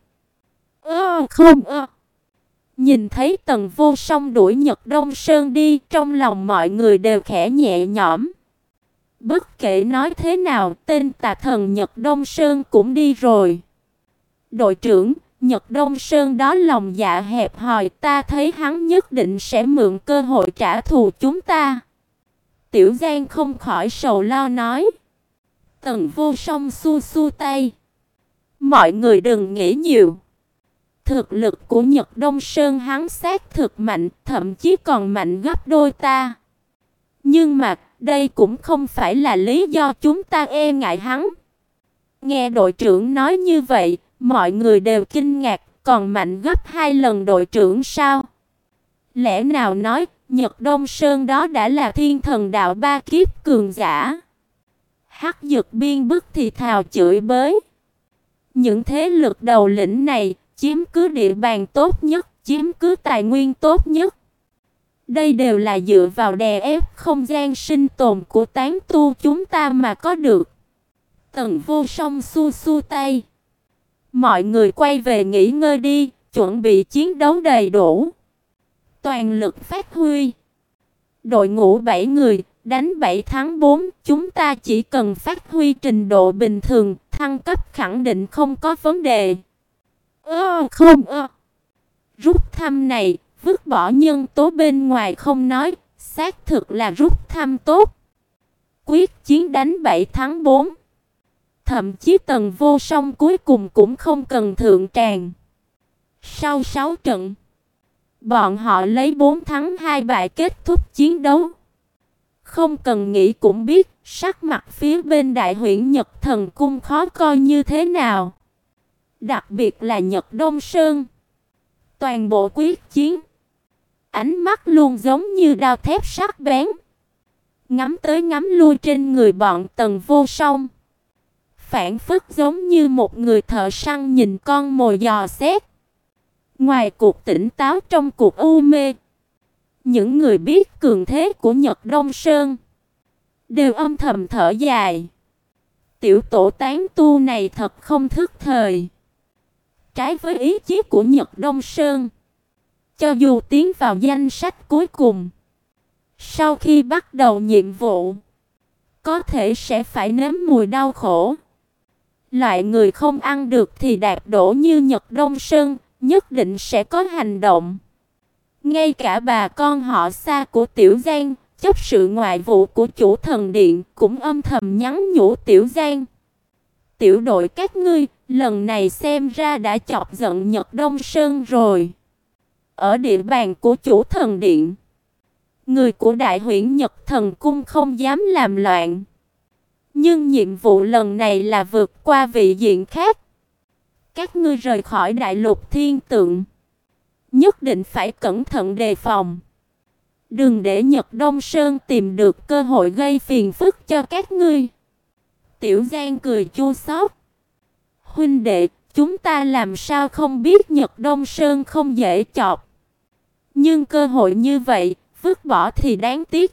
Ơ không ơ. Nhìn thấy Tần Vô Song đuổi Nhật Đông Sơn đi, trong lòng mọi người đều khẽ nhẹ nhõm. Bất kể nói thế nào, tên tà thần Nhật Đông Sơn cũng đi rồi. Đội trưởng, Nhật Đông Sơn đó lòng dạ hẹp hòi, ta thấy hắn nhất định sẽ mượn cơ hội trả thù chúng ta. Tiểu Giang không khỏi sầu lo nói. Tần Vô Song xua xua tay. Mọi người đừng nghĩ nhiều. Thực lực của Nhật Đông Sơn hắn xác thực mạnh, thậm chí còn mạnh gấp đôi ta. Nhưng mà, đây cũng không phải là lý do chúng ta e ngại hắn. Nghe đội trưởng nói như vậy, mọi người đều kinh ngạc, còn mạnh gấp hai lần đội trưởng sao? Lẽ nào nói, Nhật Đông Sơn đó đã là thiên thần đạo ba kiếp cường giả? Hắc Dực Biên bức thì thào chửi bới. Những thế lực đầu lĩnh này chiếm cứ địa bàn tốt nhất, chiếm cứ tài nguyên tốt nhất. Đây đều là dựa vào đè ép không gian sinh tồn của tán tu chúng ta mà có được. Tần Vô Song xua xua tay. Mọi người quay về nghỉ ngơi đi, chuẩn bị chiến đấu đầy đủ. Toàn lực phát huy. Đội ngũ bảy người, đánh bảy thắng bốn, chúng ta chỉ cần phát huy trình độ bình thường, thăng cấp khẳng định không có vấn đề. Ơ không ơ. Rút thăm này, vứt bỏ nhân tố bên ngoài không nói, xác thực là rút thăm tốt. Quyết chiến đánh bảy thắng bốn. Thậm chí Tần Vô Song cuối cùng cũng không cần thượng tràng. Sau sáu trận, bọn họ lấy bốn thắng hai bại kết thúc chiến đấu. Không cần nghĩ cũng biết, sắc mặt phía bên Đại Huyễn Nhật Thần Cung khó coi như thế nào. Đặc biệt là Nhật Đông Sơn. Toàn bộ quyết chiến, ánh mắt luôn giống như đao thép sắc bén. Ngắm tới ngắm lui trên người bọn Tần Vô Song. Phản phất giống như một người thợ săn nhìn con mồi dò xét. Ngoài cuộc tỉnh táo trong cuộc u mê, những người biết cường thế của Nhật Đông Sơn đều âm thầm thở dài. Tiểu tổ tán tu này thật không thức thời. Trái với ý chí của Nhật Đông Sơn, cho dù tiến vào danh sách cuối cùng, sau khi bắt đầu nhiệm vụ, có thể sẽ phải nếm mùi đau khổ. Loại người không ăn được thì đạp đổ như Nhật Đông Sơn, nhất định sẽ có hành động. Ngay cả bà con họ xa của Tiểu Giang, chấp sự ngoại vụ của chủ thần điện, cũng âm thầm nhắn nhủ Tiểu Giang. Tiểu đội các ngươi, lần này xem ra đã chọc giận Nhật Đông Sơn rồi. Ở địa bàn của chủ thần điện, người của Đại Huyễn Nhật Thần Cung không dám làm loạn. Nhưng nhiệm vụ lần này là vượt qua vị diện khác. Các ngươi rời khỏi Đại Lục Thiên Tượng, nhất định phải cẩn thận đề phòng. Đừng để Nhật Đông Sơn tìm được cơ hội gây phiền phức cho các ngươi. Tiểu Giang cười chua xót. Huynh đệ, chúng ta làm sao không biết Nhật Đông Sơn không dễ chọc. Nhưng cơ hội như vậy, vứt bỏ thì đáng tiếc.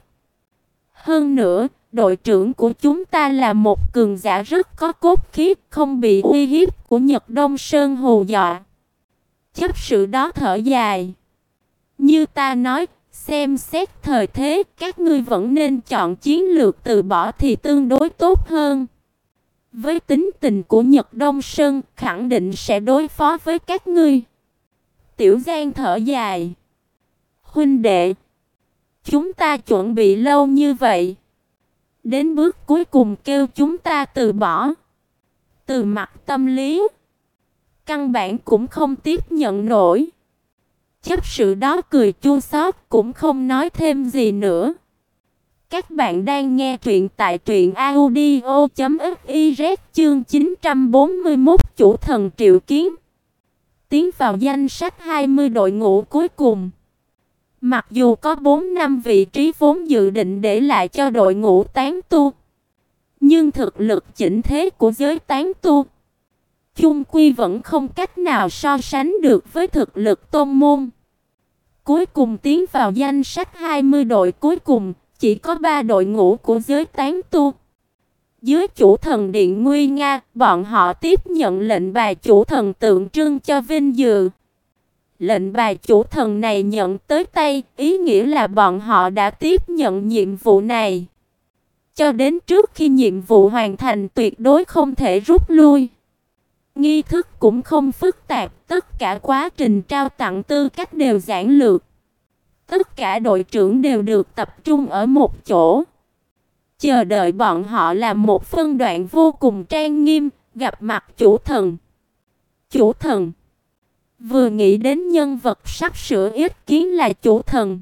Hơn nữa, đội trưởng của chúng ta là một cường giả rất có cốt khí, không bị uy hiếp của Nhật Đông Sơn hù dọa. Chấp sự đó thở dài. Như ta nói, xem xét thời thế, các ngươi vẫn nên chọn chiến lược từ bỏ thì tương đối tốt hơn. Với tính tình của Nhật Đông Sơn, khẳng định sẽ đối phó với các ngươi. Tiểu Giang thở dài. Huynh đệ, chúng ta chuẩn bị lâu như vậy, đến bước cuối cùng kêu chúng ta từ bỏ. Từ mặt tâm lý, căn bản cũng không tiếp nhận nổi. Chấp sự đó cười chua xót cũng không nói thêm gì nữa. Các bạn đang nghe truyện tại truyện audio chấm fiz chương chín trăm bốn mươi mốt chủ thần triệu kiến. Tiến vào danh sách hai mươi đội ngũ cuối cùng. Mặc dù có bốn năm vị trí vốn dự định để lại cho đội ngũ tán tu, nhưng thực lực chỉnh thế của giới tán tu chung quy vẫn không cách nào so sánh được với thực lực tôn môn. Cuối cùng tiến vào danh sách hai mươi đội cuối cùng, chỉ có ba đội ngũ của giới tán tu. Dưới chủ thần điện nguy nga, bọn họ tiếp nhận lệnh bài chủ thần tượng trưng cho vinh dự. Lệnh bài chủ thần này nhận tới tay, ý nghĩa là bọn họ đã tiếp nhận nhiệm vụ này. Cho đến trước khi nhiệm vụ hoàn thành tuyệt đối không thể rút lui. Nghi thức cũng không phức tạp, tất cả quá trình trao tặng tư cách đều giản lược. Tất cả đội trưởng đều được tập trung ở một chỗ. Chờ đợi bọn họ là một phân đoạn vô cùng trang nghiêm, gặp mặt chủ thần. Chủ thần. Vừa nghĩ đến nhân vật sắp sửa yết kiến là chủ thần,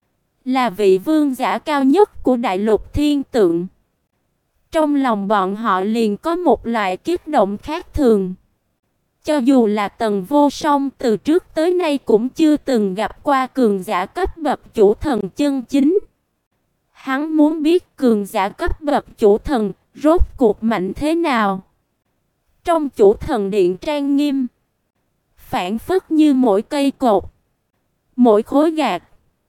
là vị vương giả cao nhất của Đại Lục Thiên Tượng, trong lòng bọn họ liền có một loại kích động khác thường. Cho dù là Tần Vô Song từ trước tới nay cũng chưa từng gặp qua cường giả cấp bậc chủ thần chân chính. Hắn muốn biết cường giả cấp bậc chủ thần rốt cuộc mạnh thế nào. Trong chủ thần điện trang nghiêm, phảng phất như mỗi cây cột, mỗi khối gạch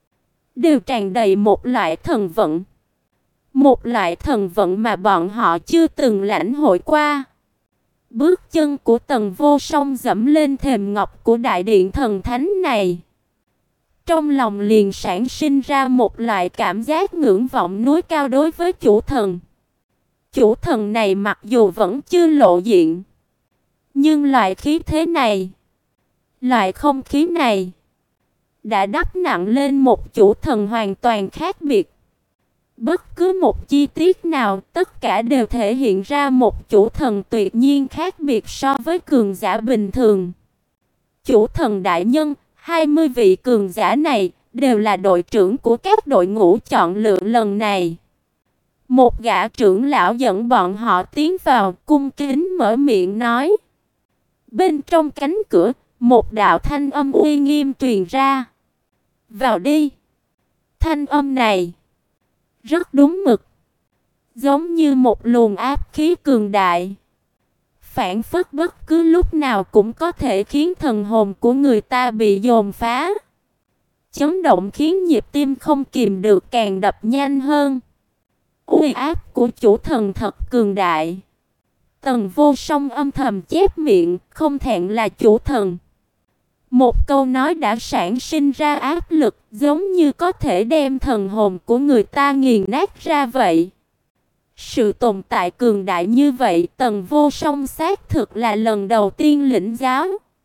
đều tràn đầy một loại thần vận. Một loại thần vận mà bọn họ chưa từng lãnh hội qua. Bước chân của Tần Vô Song dẫm lên thềm ngọc của đại điện thần thánh này. Trong lòng liền sản sinh ra một loại cảm giác ngưỡng vọng núi cao đối với chủ thần. Chủ thần này mặc dù vẫn chưa lộ diện, nhưng loại khí thế này, loại không khí này đã đắp nặng lên một chủ thần hoàn toàn khác biệt. Bất cứ một chi tiết nào, tất cả đều thể hiện ra một chủ thần tuyệt nhiên khác biệt so với cường giả bình thường. Chủ thần đại nhân, hai mươi vị cường giả này đều là đội trưởng của các đội ngũ chọn lựa lần này. Một gã trưởng lão dẫn bọn họ tiến vào, cung kính mở miệng nói. Bên trong cánh cửa, một đạo thanh âm uy nghiêm truyền ra. Vào đi. Thanh âm này rất đúng mực, giống như một luồng áp khí cường đại, phảng phất bất cứ lúc nào cũng có thể khiến thần hồn của người ta bị dồn phá. Chấn động khiến nhịp tim không kìm được càng đập nhanh hơn. Uy áp của chủ thần thật cường đại. Tần Vô Song âm thầm chép miệng, không thẹn là chủ thần. Một câu nói đã sản sinh ra áp lực, giống như có thể đem thần hồn của người ta nghiền nát ra vậy. Sự tồn tại cường đại như vậy, Tần Vô Song xác thực là lần đầu tiên lĩnh giáo.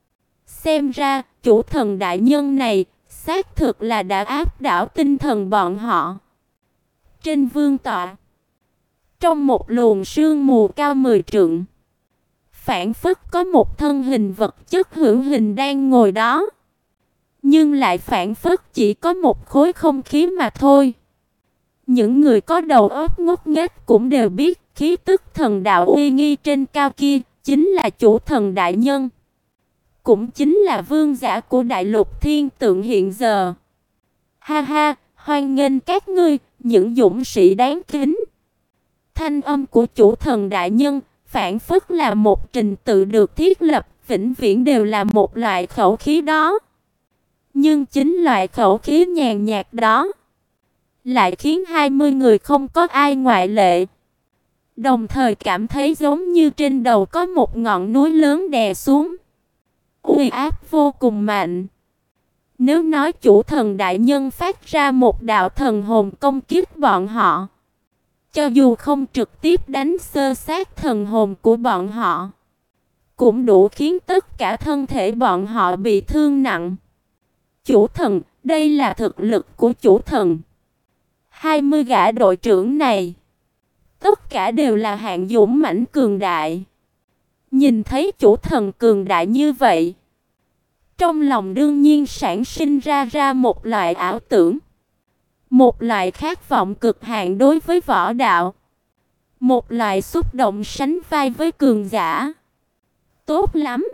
Xem ra, chủ thần đại nhân này, xác thực là đã áp đảo tinh thần bọn họ. Trên vương tọa, trong một luồng sương mù cao mười trượng, phảng phất có một thân hình vật chất hữu hình đang ngồi đó, nhưng lại phảng phất chỉ có một khối không khí mà thôi. Những người có đầu óc ngốc nghếch cũng đều biết khí tức thần đạo uy nghi trên cao kia chính là chủ thần đại nhân, cũng chính là vương giả của đại lục thiên tượng hiện giờ. Ha ha, hoan nghênh các ngươi, những dũng sĩ đáng kính. Thanh âm của chủ thần đại nhân phảng phất là một trình tự được thiết lập, vĩnh viễn đều là một loại khẩu khí đó. Nhưng chính loại khẩu khí nhàn nhạt đó lại khiến hai mươi người không có ai ngoại lệ, đồng thời cảm thấy giống như trên đầu có một ngọn núi lớn đè xuống. Uy áp vô cùng mạnh. Nếu nói chủ thần đại nhân phát ra một đạo thần hồn công kích bọn họ, cho dù không trực tiếp đánh xơ xác thần hồn của bọn họ, cũng đủ khiến tất cả thân thể bọn họ bị thương nặng. Chủ thần, đây là thực lực của chủ thần. hai mươi gã đội trưởng này, tất cả đều là hạng dũng mãnh cường đại. Nhìn thấy chủ thần cường đại như vậy, trong lòng đương nhiên sản sinh ra ra một loại ảo tưởng, một loại khát vọng cực hạn đối với võ đạo, một loại xúc động sánh vai với cường giả. Tốt lắm,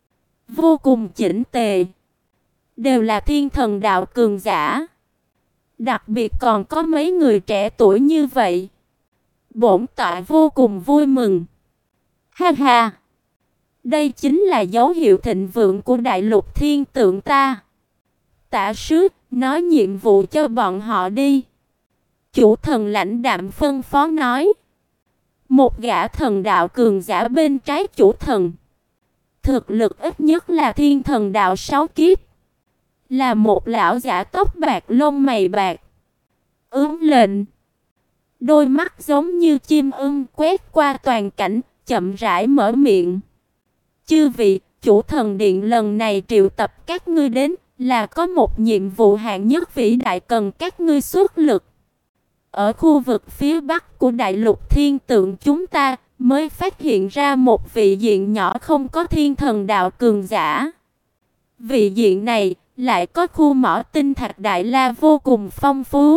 vô cùng chỉnh tề, đều là thiên thần đạo cường giả. Đặc biệt còn có mấy người trẻ tuổi như vậy. Bổn tọa vô cùng vui mừng. Ha ha, đây chính là dấu hiệu thịnh vượng của đại lục thiên tượng ta. Tả sứ, nói nhiệm vụ cho bọn họ đi. Chủ thần lãnh đạm phân phó nói. Một gã thần đạo cường giả bên trái chủ thần, thực lực ít nhất là thiên thần đạo sáu kiếp, là một lão giả tóc bạc lông mày bạc, ướm lệnh, đôi mắt giống như chim ưng quét qua toàn cảnh, chậm rãi mở miệng. Chư vị, chủ thần điện lần này triệu tập các ngươi đến là có một nhiệm vụ hạng nhất vĩ đại cần các ngươi xuất lực. Ở khu vực phía bắc của đại lục thiên tượng chúng ta mới phát hiện ra một vị diện nhỏ không có thiên thần đạo cường giả. Vị diện này lại có khu mỏ tinh thạch đại la vô cùng phong phú.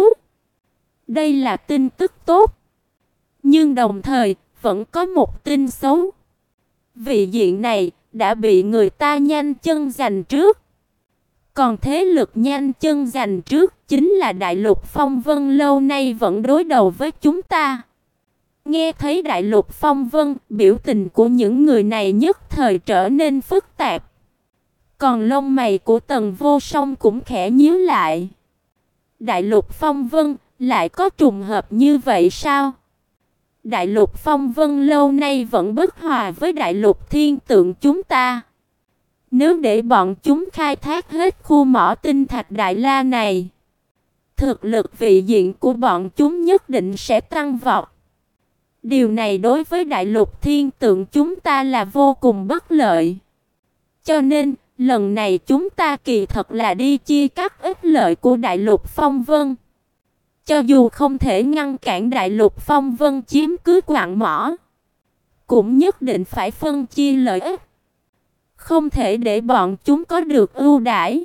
Đây là tin tức tốt, nhưng đồng thời vẫn có một tin xấu. Vị diện này đã bị người ta nhanh chân giành trước. Còn thế lực nhanh chân giành trước chính là đại lục Phong Vân lâu nay vẫn đối đầu với chúng ta. Nghe thấy đại lục Phong Vân, biểu tình của những người này nhất thời trở nên phức tạp. Còn lông mày của Tần Vô Song cũng khẽ nhíu lại. Đại lục Phong Vân lại có trùng hợp như vậy sao? Đại lục Phong Vân lâu nay vẫn bất hòa với đại lục thiên tượng chúng ta. Nếu để bọn chúng khai thác hết khu mỏ tinh thạch đại la này, thực lực vị diện của bọn chúng nhất định sẽ tăng vọt. Điều này đối với đại lục thiên tượng chúng ta là vô cùng bất lợi. Cho nên, lần này chúng ta kỳ thật là đi chia cắt ích lợi của đại lục Phong Vân. Cho dù không thể ngăn cản đại lục Phong Vân chiếm cứ quặng mỏ, cũng nhất định phải phân chia lợi ích. Không thể để bọn chúng có được ưu đãi.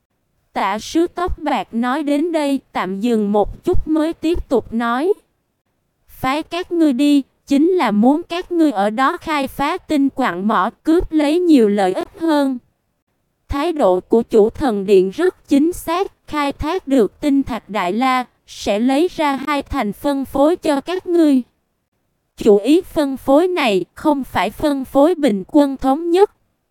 Tả sứ tóc bạc nói đến đây, tạm dừng một chút mới tiếp tục nói. Phái các ngươi đi, chính là muốn các ngươi ở đó khai phá tinh quặng mỏ, cướp lấy nhiều lợi ích hơn. Thái độ của chủ thần điện rất chính xác, khai thác được tinh thạch đại la, sẽ lấy ra hai thành phân phối cho các ngươi. Chủ ý phân phối này không phải phân phối bình quân thống nhất,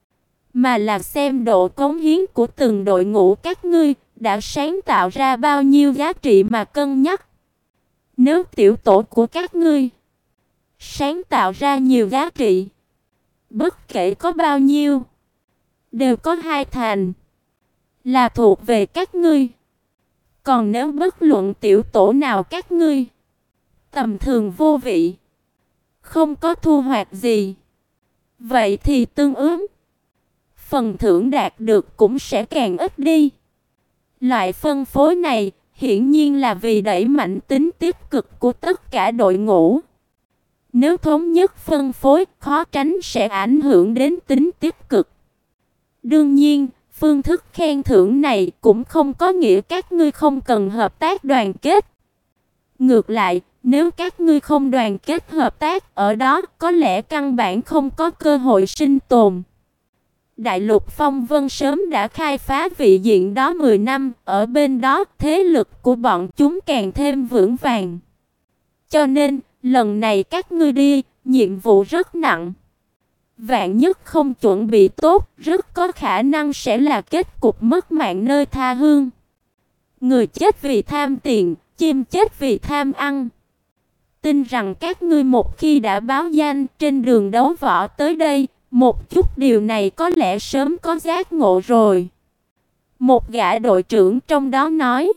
mà là xem độ cống hiến của từng đội ngũ các ngươi đã sáng tạo ra bao nhiêu giá trị mà cân nhắc. Nếu tiểu tổ của các ngươi sáng tạo ra nhiều giá trị, bất kể có bao nhiêu, đều có hai thành là thuộc về các ngươi. Còn nếu bất luận tiểu tổ nào các ngươi tầm thường vô vị, không có thu hoạch gì, vậy thì tương ứng phần thưởng đạt được cũng sẽ càng ít đi. Loại phân phối này hiển nhiên là vì đẩy mạnh tính tiếp cực của tất cả đội ngũ. Nếu thống nhất phân phối, khó tránh sẽ ảnh hưởng đến tính tiếp cực. Đương nhiên, phương thức khen thưởng này cũng không có nghĩa các ngươi không cần hợp tác đoàn kết. Ngược lại, nếu các ngươi không đoàn kết hợp tác, ở đó có lẽ căn bản không có cơ hội sinh tồn. Đại lục Phong Vân sớm đã khai phá vị diện đó mười năm, ở bên đó thế lực của bọn chúng càng thêm vững vàng. Cho nên, lần này các ngươi đi, nhiệm vụ rất nặng. Vạn nhất không chuẩn bị tốt, rất có khả năng sẽ là kết cục mất mạng nơi tha hương. Người chết vì tham tiền, chim chết vì tham ăn. Tin rằng các ngươi một khi đã báo danh trên đường đấu võ tới đây, một chút điều này có lẽ sớm có giác ngộ rồi. Một gã đội trưởng trong đó nói: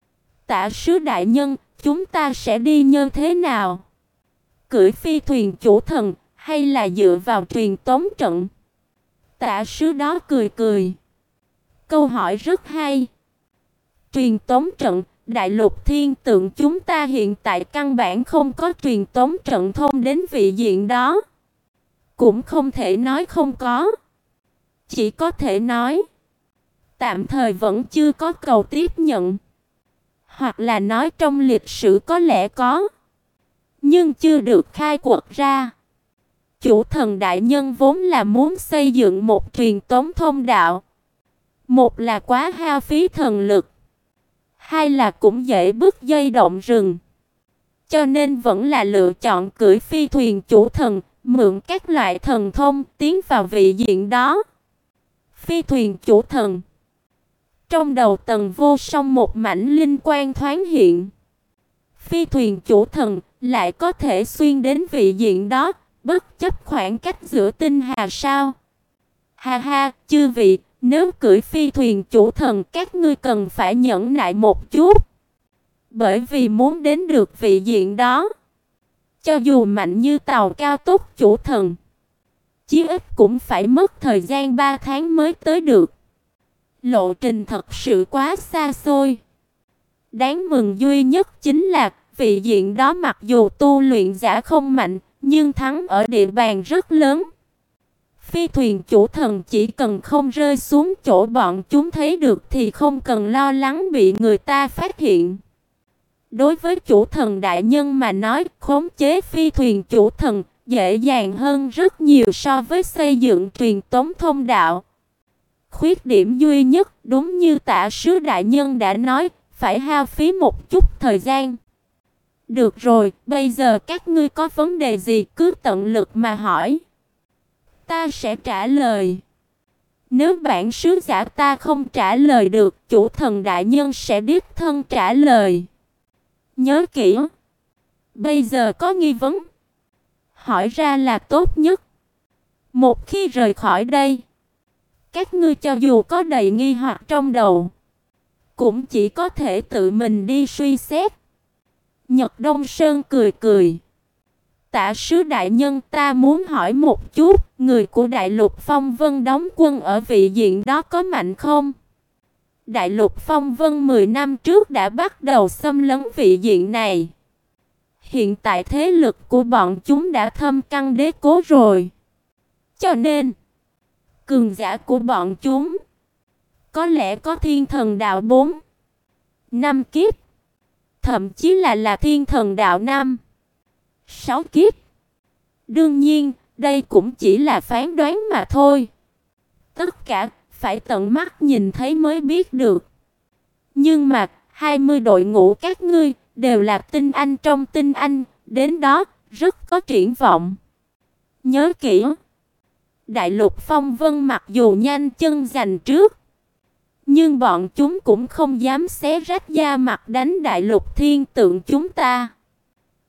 Tả sứ đại nhân, chúng ta sẽ đi như thế nào? Cưỡi phi thuyền chủ thần hay là dựa vào truyền tống trận? Tả sứ đó cười cười. Câu hỏi rất hay. Truyền tống trận, đại lục thiên tượng chúng ta hiện tại căn bản không có truyền tống trận thông đến vị diện đó. Cũng không thể nói không có. Chỉ có thể nói tạm thời vẫn chưa có cầu tiếp nhận. Hoặc là nói trong lịch sử có lẽ có, nhưng chưa được khai quật ra. Chủ thần đại nhân vốn là muốn xây dựng một truyền tống thông đạo. Một là quá hao phí thần lực, hai là cũng dễ bứt dây động rừng. Cho nên vẫn là lựa chọn cưỡi phi thuyền chủ thần, mượn các loại thần thông tiến vào vị diện đó. Phi thuyền chủ thần. Trong đầu Tần Vô Song một mảnh linh quang thoáng hiện. Phi thuyền chủ thần lại có thể xuyên đến vị diện đó, bất chấp khoảng cách giữa tinh hà sao? Ha ha, chư vị, nếu cưỡi phi thuyền chủ thần các ngươi cần phải nhẫn nại một chút. Bởi vì muốn đến được vị diện đó, cho dù mạnh như tàu cao tốc chủ thần, chí ít cũng phải mất thời gian ba tháng mới tới được. Lộ trình thật sự quá xa xôi. Đáng mừng duy nhất chính là vị diện đó mặc dù tu luyện giả không mạnh, nhưng thắng ở địa bàn rất lớn. Phi thuyền chủ thần chỉ cần không rơi xuống chỗ bọn chúng thấy được thì không cần lo lắng bị người ta phát hiện. Đối với chủ thần đại nhân mà nói, khống chế phi thuyền chủ thần dễ dàng hơn rất nhiều so với xây dựng truyền tống thông đạo. Khuyết điểm duy nhất, đúng như tả sứ đại nhân đã nói, phải hao phí một chút thời gian. Được rồi, bây giờ các ngươi có vấn đề gì cứ tận lực mà hỏi. Ta sẽ trả lời. Nếu bản sứ giả ta không trả lời được, chủ thần đại nhân sẽ đích thân trả lời. Nhớ kỹ. Bây giờ có nghi vấn, hỏi ra là tốt nhất. Một khi rời khỏi đây, các ngươi cho dù có đầy nghi hoặc trong đầu, cũng chỉ có thể tự mình đi suy xét. Nhật Đông Sơn cười cười. Tả sứ đại nhân, ta muốn hỏi một chút, người của Đại lục Phong Vân đóng quân ở vị diện đó có mạnh không? Đại lục Phong Vân mười năm trước đã bắt đầu xâm lấn vị diện này. Hiện tại thế lực của bọn chúng đã thâm căn đế cố rồi. Cho nên, cường giả của bọn chúng có lẽ có thiên thần đạo bốn, năm kiếp, thậm chí là là thiên thần đạo năm, sáu kiếp. Đương nhiên, đây cũng chỉ là phán đoán mà thôi. Tất cả phải tận mắt nhìn thấy mới biết được. Nhưng mà, hai mươi đội ngũ các ngươi đều là tinh anh trong tinh anh, đến đó rất có triển vọng. Nhớ kỹ, Đại lục Phong Vân mặc dù nhanh chân giành trước, nhưng bọn chúng cũng không dám xé rách da mặt đánh Đại lục Thiên Tượng chúng ta.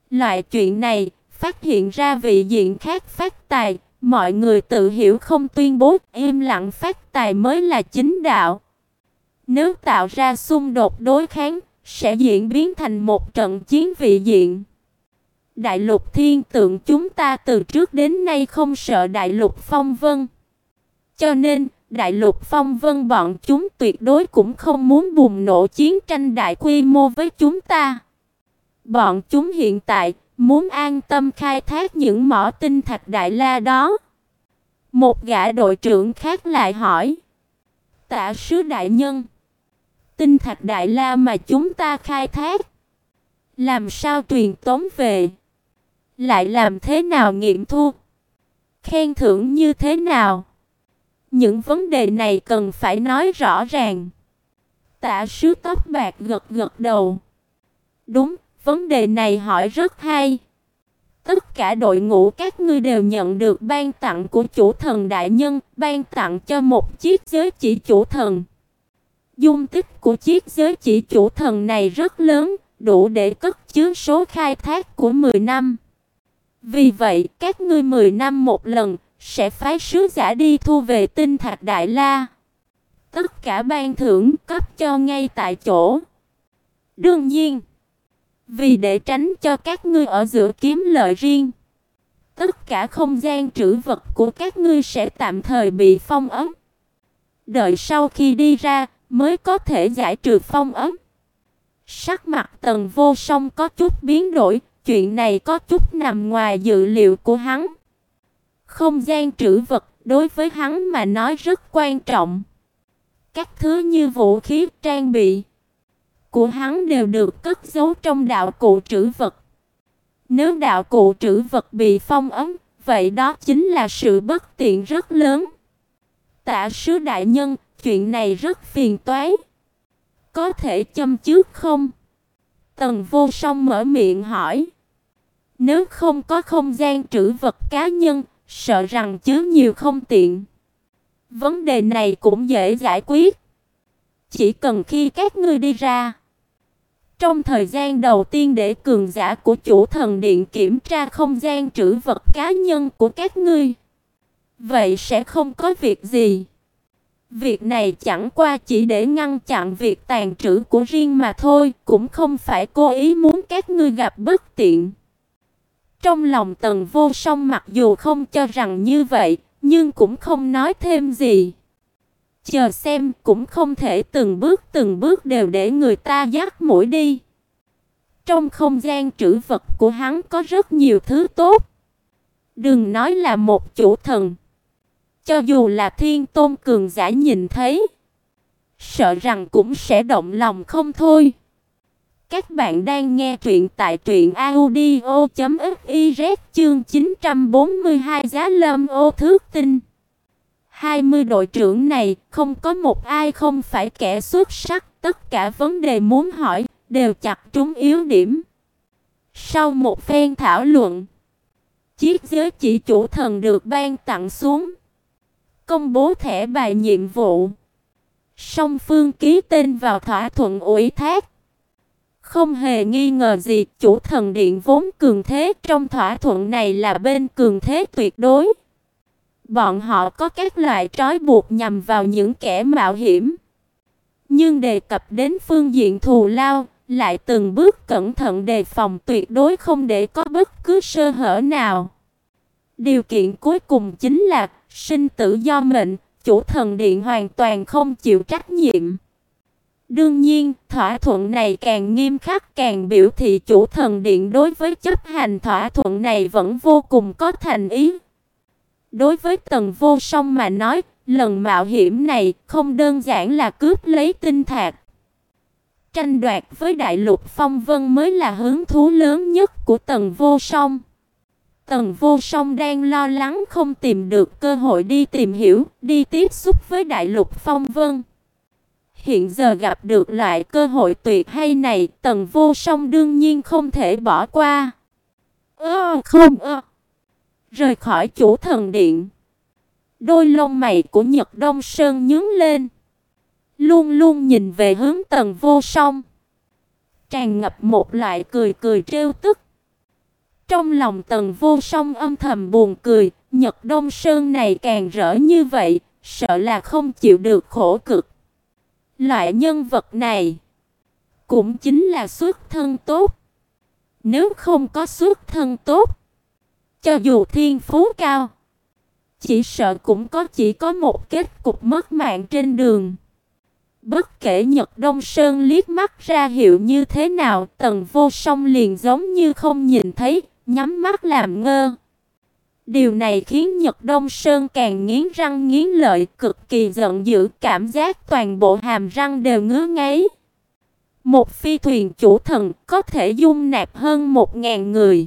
Loại chuyện này, phát hiện ra vị diện khác phát tài, mọi người tự hiểu không tuyên bố, im lặng phát tài mới là chính đạo. Nếu tạo ra xung đột đối kháng, sẽ diễn biến thành một trận chiến vị diện. Đại lục thiên tượng chúng ta từ trước đến nay không sợ đại lục phong vân. Cho nên, đại lục phong vân bọn chúng tuyệt đối cũng không muốn bùng nổ chiến tranh đại quy mô với chúng ta. Bọn chúng hiện tại muốn an tâm khai thác những mỏ tinh thạch đại la đó. Một gã đội trưởng khác lại hỏi: Tạ sứ đại nhân, tinh thạch đại la mà chúng ta khai thác, làm sao truyền tống về? Lại làm thế nào nghiệm thu? Khen thưởng như thế nào? Những vấn đề này cần phải nói rõ ràng. Tạ sứ tóc bạc gật gật đầu. Đúng, vấn đề này hỏi rất hay. Tất cả đội ngũ các ngươi đều nhận được ban tặng của chủ thần đại nhân, ban tặng cho một chiếc giới chỉ chủ thần. Dung tích của chiếc giới chỉ chủ thần này rất lớn, đủ để cất chứa số khai thác của mười năm. Vì vậy, các ngươi mười năm một lần sẽ phái sứ giả đi thu về tinh thạch đại la. Tất cả ban thưởng cấp cho ngay tại chỗ. Đương nhiên, vì để tránh cho các ngươi ở giữa kiếm lợi riêng, tất cả không gian trữ vật của các ngươi sẽ tạm thời bị phong ấn. Đợi sau khi đi ra mới có thể giải trừ phong ấn. Sắc mặt Tần Vô Song có chút biến đổi, chuyện này có chút nằm ngoài dự liệu của hắn. Không gian trữ vật đối với hắn mà nói rất quan trọng. Các thứ như vũ khí, trang bị của hắn đều được cất giấu trong đạo cụ trữ vật. Nếu đạo cụ trữ vật bị phong ấn, vậy đó chính là sự bất tiện rất lớn. Tạ sứ đại nhân, chuyện này rất phiền toái. Có thể châm chước không? Tần Vô Song mở miệng hỏi. Nếu không có không gian trữ vật cá nhân, sợ rằng chứa nhiều không tiện. Vấn đề này cũng dễ giải quyết. Chỉ cần khi các ngươi đi ra, trong thời gian đầu tiên để cường giả của chủ thần điện kiểm tra không gian trữ vật cá nhân của các ngươi, vậy sẽ không có việc gì. Việc này chẳng qua chỉ để ngăn chặn việc tàn trữ của riêng mà thôi, cũng không phải cố ý muốn các ngươi gặp bất tiện. Trong lòng Tần Vô Song mặc dù không cho rằng như vậy, nhưng cũng không nói thêm gì. Chờ xem, cũng không thể từng bước từng bước đều để người ta dắt mũi đi. Trong không gian trữ vật của hắn có rất nhiều thứ tốt. Đừng nói là một chủ thần, cho dù là thiên tôn cường giả nhìn thấy, sợ rằng cũng sẽ động lòng không thôi. Các bạn đang nghe truyện tại truyện audio chấm fiz chương chín trăm bốn mươi hai Giá Lâm Ô Thước Tinh. hai mươi đội trưởng này không có một ai không phải kẻ xuất sắc, tất cả vấn đề muốn hỏi đều chặt trúng yếu điểm. Sau một phen thảo luận, chiếc giới chỉ chủ thần được ban tặng xuống, công bố thẻ bài nhiệm vụ. Song phương ký tên vào thỏa thuận ủy thác. Không hề nghi ngờ gì, chủ thần điện vốn cường thế, trong thỏa thuận này là bên cường thế tuyệt đối. Bọn họ có các loại trói buộc nhằm vào những kẻ mạo hiểm, nhưng đề cập đến phương diện thù lao, lại từng bước cẩn thận đề phòng tuyệt đối không để có bất cứ sơ hở nào. Điều kiện cuối cùng chính là sinh tử do mệnh, chủ thần điện hoàn toàn không chịu trách nhiệm. Đương nhiên, thỏa thuận này càng nghiêm khắc càng biểu thị chủ thần điện đối với chấp hành thỏa thuận này vẫn vô cùng có thành ý. Đối với Tần Vô Song mà nói, lần mạo hiểm này không đơn giản là cướp lấy tinh thạch. Tranh đoạt với đại lục phong vân mới là hứng thú lớn nhất của Tần Vô Song. Tần Vô Song đang lo lắng không tìm được cơ hội đi tìm hiểu, đi tiếp xúc với đại lục phong vân. Hiện giờ gặp được loại cơ hội tuyệt hay này, Tần Vô Song đương nhiên không thể bỏ qua. Ơ không ơ. Rời khỏi chủ thần điện, đôi lông mày của Nhật Đông Sơn nhướng lên, luôn luôn nhìn về hướng Tần Vô Song, tràn ngập một loại cười cười trêu tức. Trong lòng Tần Vô Song âm thầm buồn cười, Nhật Đông Sơn này càng rỡ như vậy, sợ là không chịu được khổ cực. Loại nhân vật này cũng chính là xuất thân tốt. Nếu không có xuất thân tốt, cho dù thiên phú cao, chỉ sợ cũng có chỉ có một kết cục mất mạng trên đường. Bất kể Nhật Đông Sơn liếc mắt ra hiệu như thế nào, Tần Vô Song liền giống như không nhìn thấy, nhắm mắt làm ngơ. Điều này khiến Nhật Đông Sơn càng nghiến răng nghiến lợi, cực kỳ giận dữ, cảm giác toàn bộ hàm răng đều ngứa ngáy. Một phi thuyền chủ thần có thể dung nạp hơn một ngàn người.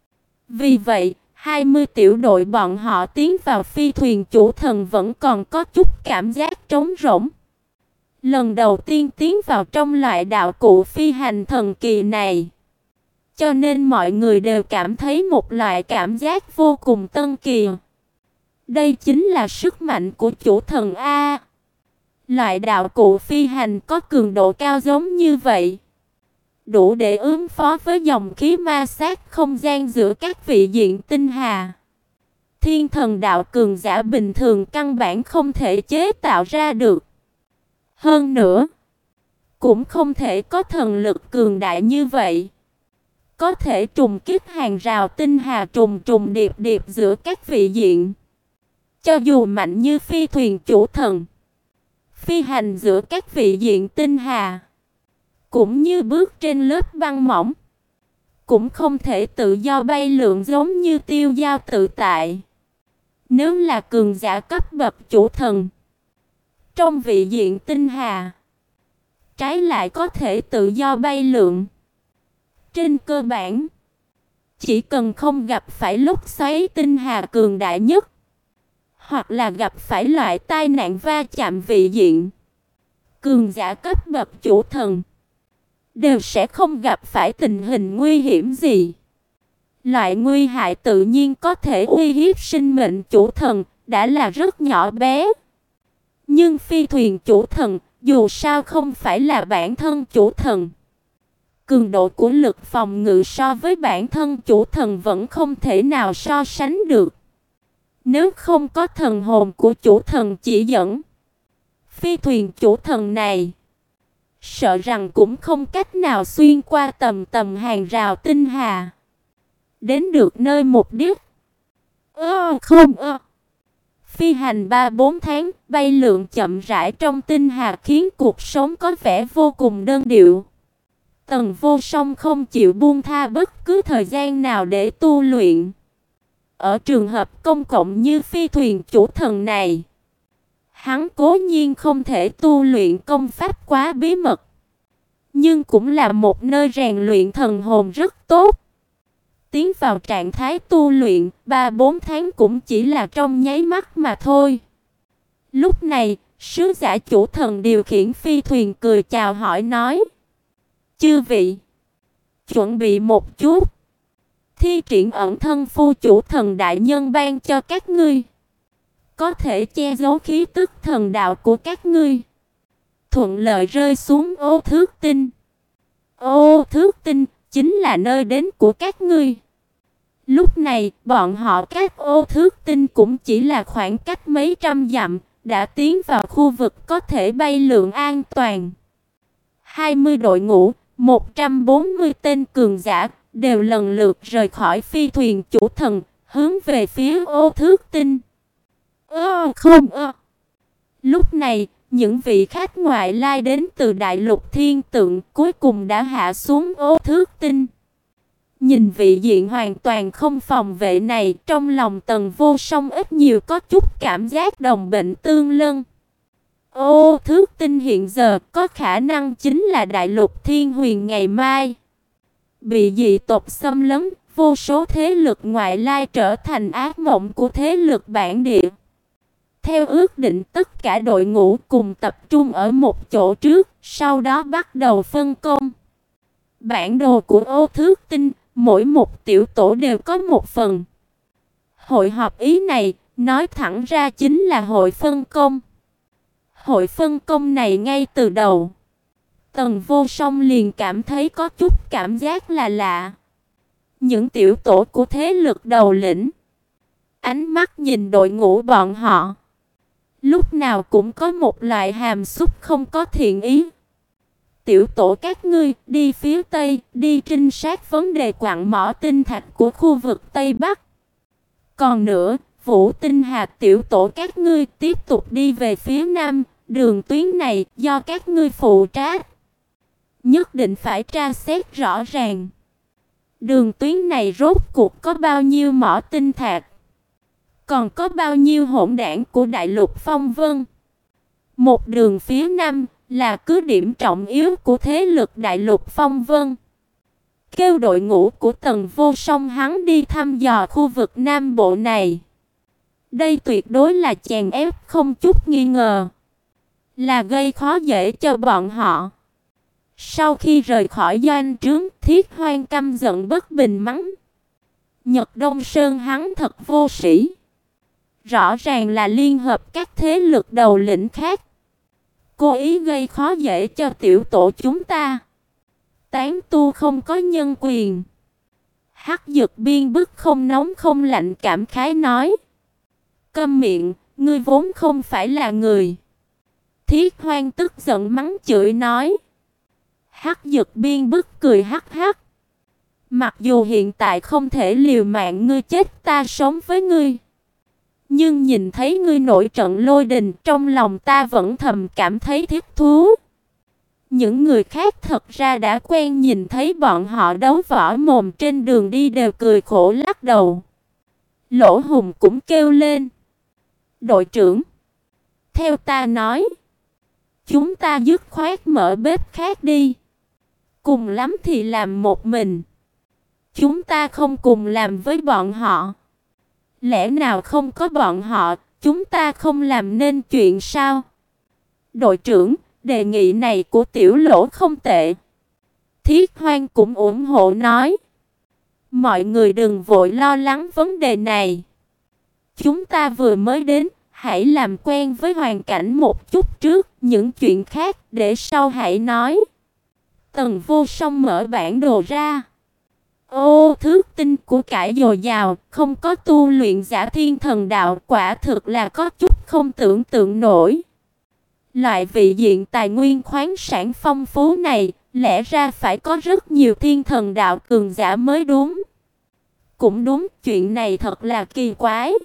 Vì vậy, hai mươi tiểu đội bọn họ tiến vào phi thuyền chủ thần vẫn còn có chút cảm giác trống rỗng. Lần đầu tiên tiến vào trong loại đạo cụ phi hành thần kỳ này, cho nên mọi người đều cảm thấy một loại cảm giác vô cùng tân kỳ. Đây chính là sức mạnh của chủ thần A. Loại đạo cụ phi hành có cường độ cao giống như vậy, đủ để ứng phó với dòng khí ma sát không gian giữa các vị diện tinh hà. Thiên thần đạo cường giả bình thường căn bản không thể chế tạo ra được. Hơn nữa, cũng không thể có thần lực cường đại như vậy, có thể trùng kích hàng rào tinh hà trùng trùng điệp điệp giữa các vị diện. Cho dù mạnh như phi thuyền chủ thần, phi hành giữa các vị diện tinh hà, cũng như bước trên lớp băng mỏng, cũng không thể tự do bay lượn giống như tiêu dao tự tại. Nếu là cường giả cấp bậc chủ thần, trong vị diện tinh hà, trái lại có thể tự do bay lượn. Trên cơ bản, chỉ cần không gặp phải lốc xoáy tinh hà cường đại nhất, hoặc là gặp phải loại tai nạn va chạm vị diện, cường giả cấp bậc chủ thần đều sẽ không gặp phải tình hình nguy hiểm gì. Loại nguy hại tự nhiên có thể uy hiếp sinh mệnh chủ thần đã là rất nhỏ bé. Nhưng phi thuyền chủ thần dù sao không phải là bản thân chủ thần. Cường độ của lực phòng ngự so với bản thân chủ thần vẫn không thể nào so sánh được. Nếu không có thần hồn của chủ thần chỉ dẫn, phi thuyền chủ thần này sợ rằng cũng không cách nào xuyên qua tầm tầm hàng rào tinh hà, đến được nơi mục đích. Ơ không ơ. Phi hành ba bốn tháng, bay lượn chậm rãi trong tinh hà khiến cuộc sống có vẻ vô cùng đơn điệu. Tần Vô Song không chịu buông tha bất cứ thời gian nào để tu luyện. Ở trường hợp công cộng như phi thuyền chủ thần này, hắn cố nhiên không thể tu luyện công pháp quá bí mật, nhưng cũng là một nơi rèn luyện thần hồn rất tốt. Tiến vào trạng thái tu luyện, ba bốn tháng cũng chỉ là trong nháy mắt mà thôi. Lúc này, sứ giả chủ thần điều khiển phi thuyền cười chào hỏi nói: "Chư vị, chuẩn bị một chút. Thi triển ẩn thân phu chủ thần đại nhân ban cho các ngươi, có thể che giấu khí tức thần đạo của các ngươi, thuận lợi rơi xuống Ô Thước Tinh. Ô Thước Tinh chính là nơi đến của các ngươi." Lúc này, bọn họ cách Ô Thước Tinh cũng chỉ là khoảng cách mấy trăm dặm, đã tiến vào khu vực có thể bay lượn an toàn. hai mươi đội ngũ, một trăm bốn mươi tên cường giả đều lần lượt rời khỏi phi thuyền chủ thần, hướng về phía Ô Thước Tinh. Ơ không ơ. Lúc này, những vị khách ngoại lai đến từ đại lục thiên tượng cuối cùng đã hạ xuống Ô Thước Tinh. Nhìn vị diện hoàn toàn không phòng vệ này, trong lòng Tần Vô Song ít nhiều có chút cảm giác đồng bệnh tương lân. Ô Thước Tinh hiện giờ có khả năng chính là đại lục thiên huyền ngày mai. Bị dị tộc xâm lấn, vô số thế lực ngoại lai trở thành ác mộng của thế lực bản địa. Theo ước định, tất cả đội ngũ cùng tập trung ở một chỗ trước, sau đó bắt đầu phân công. Bản đồ của Ô Thước Tinh, mỗi một tiểu tổ đều có một phần. Hội họp ý này, nói thẳng ra chính là hội phân công. Hội phân công này ngay từ đầu, Tần Vô Song liền cảm thấy có chút cảm giác là lạ. Những tiểu tổ của thế lực đầu lĩnh, ánh mắt nhìn đội ngũ bọn họ, lúc nào cũng có một loại hàm xúc không có thiện ý. Tiểu tổ các ngươi đi phía Tây, đi trinh sát vấn đề quặng mỏ tinh thạch của khu vực Tây Bắc. Còn nữa, Vũ Tinh Hà tiểu tổ các ngươi tiếp tục đi về phía Nam, đường tuyến này do các ngươi phụ trách. Nhất định phải tra xét rõ ràng. Đường tuyến này rốt cuộc có bao nhiêu mỏ tinh thạch? Còn có bao nhiêu hỗn đảng của đại lục Phong Vân? Một đường phía Nam là cứ điểm trọng yếu của thế lực đại lục Phong Vân. Kêu đội ngũ của Tần Vô Song hắn đi thăm dò khu vực Nam Bộ này. Đây tuyệt đối là chèn ép không chút nghi ngờ, là gây khó dễ cho bọn họ. Sau khi rời khỏi doanh trướng, Thiết Hoang căm giận bất bình mắng: Nhật Đông Sơn hắn thật vô sĩ. Rõ ràng là liên hợp các thế lực đầu lĩnh khác, cố ý gây khó dễ cho tiểu tổ chúng ta. Tán tu không có nhân quyền. Hắc Dực Biên bức không nóng không lạnh cảm khái nói: Câm miệng, ngươi vốn không phải là người. Thiết Hoang tức giận mắng chửi nói. Hắc Dực Biên bức cười hắc hắc: Mặc dù hiện tại không thể liều mạng ngươi chết ta sống với ngươi, nhưng nhìn thấy ngươi nổi trận lôi đình, trong lòng ta vẫn thầm cảm thấy thích thú. Những người khác thật ra đã quen nhìn thấy bọn họ đấu võ mồm trên đường đi đều cười khổ lắc đầu. Lỗ Hùng cũng kêu lên: Đội trưởng, theo ta nói, chúng ta dứt khoát mở bếp khác đi. Cùng lắm thì làm một mình. Chúng ta không cùng làm với bọn họ. Lẽ nào không có bọn họ, chúng ta không làm nên chuyện sao? Đội trưởng, đề nghị này của Tiểu Lỗ không tệ. Thiết Hoang cũng ủng hộ nói. Mọi người đừng vội lo lắng vấn đề này. Chúng ta vừa mới đến, hãy làm quen với hoàn cảnh một chút trước, những chuyện khác để sau hãy nói. Tần Vô Song mở bản đồ ra. Ô, thước tinh của cải dồi dào, không có tu luyện giả thiên thần đạo, quả thực là có chút không tưởng tượng nổi. Loại vị diện tài nguyên khoáng sản phong phú này, lẽ ra phải có rất nhiều thiên thần đạo cường giả mới đúng. Cũng đúng, chuyện này thật là kỳ quái.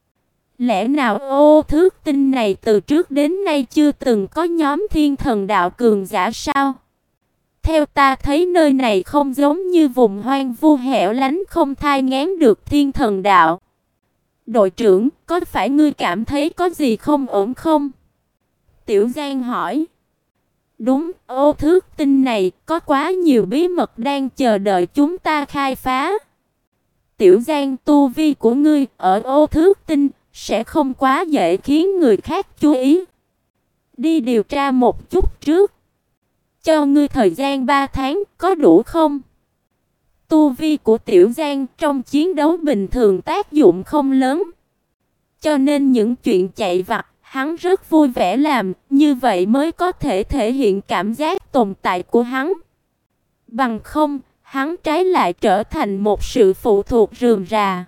Lẽ nào ô thước tinh này từ trước đến nay chưa từng có nhóm thiên thần đạo cường giả sao? Theo ta thấy nơi này không giống như vùng hoang vu hẻo lánh không thai nghén được thiên thần đạo. Đội trưởng, có phải ngươi cảm thấy có gì không ổn không? Tiểu Giang hỏi. Đúng, ô thước tinh này có quá nhiều bí mật đang chờ đợi chúng ta khai phá. Tiểu Giang, tu vi của ngươi ở ô thước tinh sẽ không quá dễ khiến người khác chú ý. Đi điều tra một chút trước. Cho ngươi thời gian ba tháng, có đủ không? Tu vi của Tiểu Giang trong chiến đấu bình thường tác dụng không lớn. Cho nên những chuyện chạy vặt, hắn rất vui vẻ làm, như vậy mới có thể thể hiện cảm giác tồn tại của hắn. Bằng không, hắn trái lại trở thành một sự phụ thuộc rườm rà.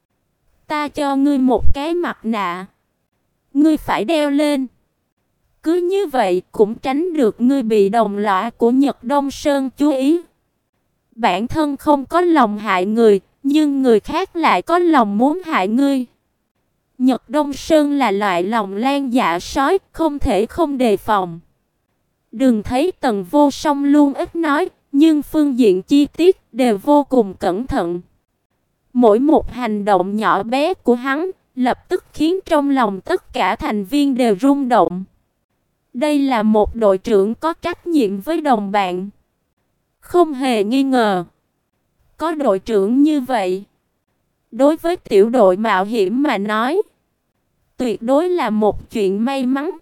Ta cho ngươi một cái mặt nạ. Ngươi phải đeo lên. Cứ như vậy cũng tránh được ngươi bị đồng lõa của Nhật Đông Sơn chú ý. Bản thân không có lòng hại người, nhưng người khác lại có lòng muốn hại ngươi. Nhật Đông Sơn là loại lòng lan dạ sói, không thể không đề phòng. Đừng thấy Tần Vô Song luôn ít nói, nhưng phương diện chi tiết đều vô cùng cẩn thận. Mỗi một hành động nhỏ bé của hắn lập tức khiến trong lòng tất cả thành viên đều rung động. Đây là một đội trưởng có trách nhiệm với đồng bạn. Không hề nghi ngờ. Có đội trưởng như vậy, đối với tiểu đội mạo hiểm mà nói, tuyệt đối là một chuyện may mắn.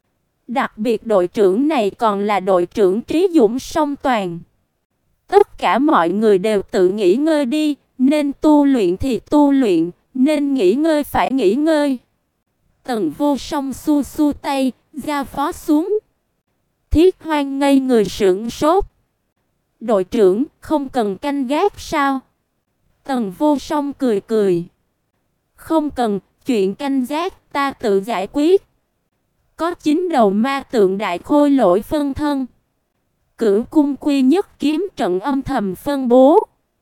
Đặc biệt đội trưởng này còn là đội trưởng trí dũng song toàn. Tất cả mọi người đều tự nghỉ ngơi đi, nên tu luyện thì tu luyện, nên nghỉ ngơi phải nghỉ ngơi. Tần Vô Song xua xua tay, giao phó xuống. Thiết Hoang ngây người sững sốt. Đội trưởng, không cần canh gác sao? Tần Vô Song cười cười. Không cần, chuyện canh gác ta tự giải quyết. Có chín đầu ma tượng đại khôi lỗi phân thân. Cửu cung quy nhất kiếm trận âm thầm phân bố.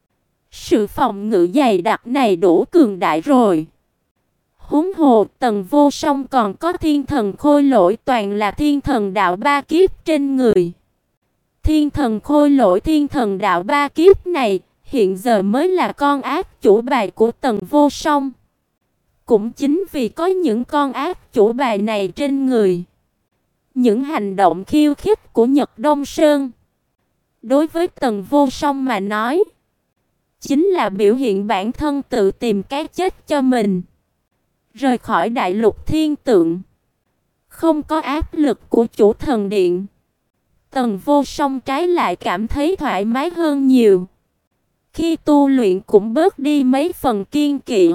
Sự phòng ngự dày đặc này đủ cường đại rồi. Huống hồ Tần Vô Song còn có thiên thần khôi lỗi toàn là thiên thần đạo ba kiếp trên người. Thiên thần khôi lỗi thiên thần đạo ba kiếp này hiện giờ mới là con ác chủ bài của Tần Vô Song. Cũng chính vì có những con ác chủ bài này trên người, những hành động khiêu khích của Nhật Đông Sơn đối với Tần Vô Song mà nói chính là biểu hiện bản thân tự tìm cái chết cho mình. Rời khỏi đại lục thiên tượng, không có áp lực của chủ thần điện, Tần Vô Song trái lại cảm thấy thoải mái hơn nhiều. Khi tu luyện cũng bớt đi mấy phần kiêng kỵ.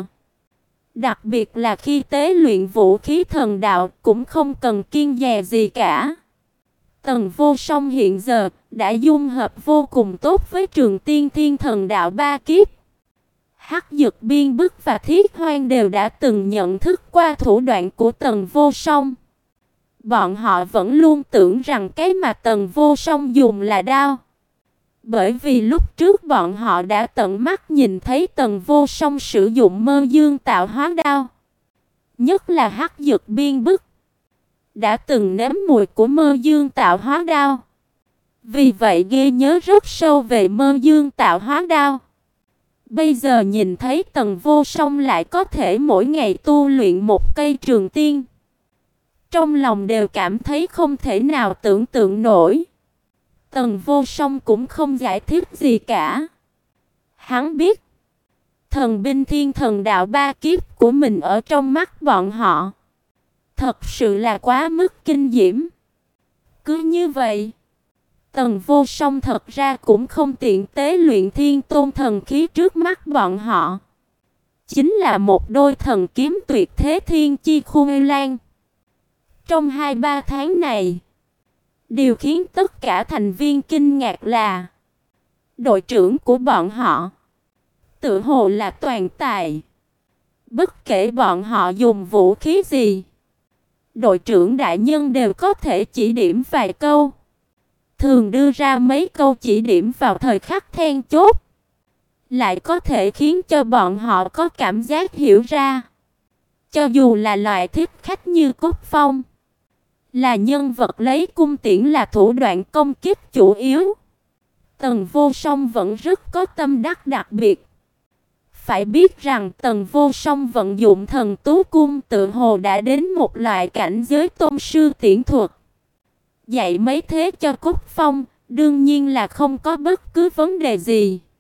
Đặc biệt là khi tế luyện vũ khí thần đạo cũng không cần kiêng dè gì cả. Tần Vô Song hiện giờ đã dung hợp vô cùng tốt với Trường Tiên Thiên Thần Đạo ba kiếp. Hắc Dực Biên Bức và Thiết Hoang đều đã từng nhận thức qua thủ đoạn của Tần Vô Song. Bọn họ vẫn luôn tưởng rằng cái mà Tần Vô Song dùng là đao. Bởi vì lúc trước bọn họ đã tận mắt nhìn thấy Tần Vô Song sử dụng Mơ Dương tạo hóa đao. Nhất là Hắc Dực Biên Bức đã từng nếm mùi của Mơ Dương tạo hóa đao. Vì vậy ghi nhớ rất sâu về Mơ Dương tạo hóa đao. Bây giờ nhìn thấy Tần Vô Song lại có thể mỗi ngày tu luyện một cây trường tiên, trong lòng đều cảm thấy không thể nào tưởng tượng nổi. Tần Vô Song cũng không giải thích gì cả. Hắn biết, thần binh thiên thần đạo ba kiếp của mình ở trong mắt bọn họ thật sự là quá mức kinh diễm. Cứ như vậy, Tần Vô Song thật ra cũng không tiện tế luyện thiên tôn thần khí trước mắt bọn họ. Chính là một đôi thần kiếm tuyệt thế thiên chi khôi lan. Trong hai ba tháng này, điều khiến tất cả thành viên kinh ngạc là đội trưởng của bọn họ tự hồ là toàn tài. Bất kể bọn họ dùng vũ khí gì, đội trưởng đại nhân đều có thể chỉ điểm vài câu. Thường đưa ra mấy câu chỉ điểm vào thời khắc then chốt, lại có thể khiến cho bọn họ có cảm giác hiểu ra. Cho dù là loại thích khách như Cốt Phong, là nhân vật lấy cung tiễn là thủ đoạn công kích chủ yếu, Tần Vô Song vẫn rất có tâm đắc đặc biệt. Phải biết rằng Tần Vô Song vận dụng thần tú cung tự hồ đã đến một loại cảnh giới tôn sư tiễn thuật. Dạy mấy thế cho Cốt Phong, đương nhiên là không có bất cứ vấn đề gì.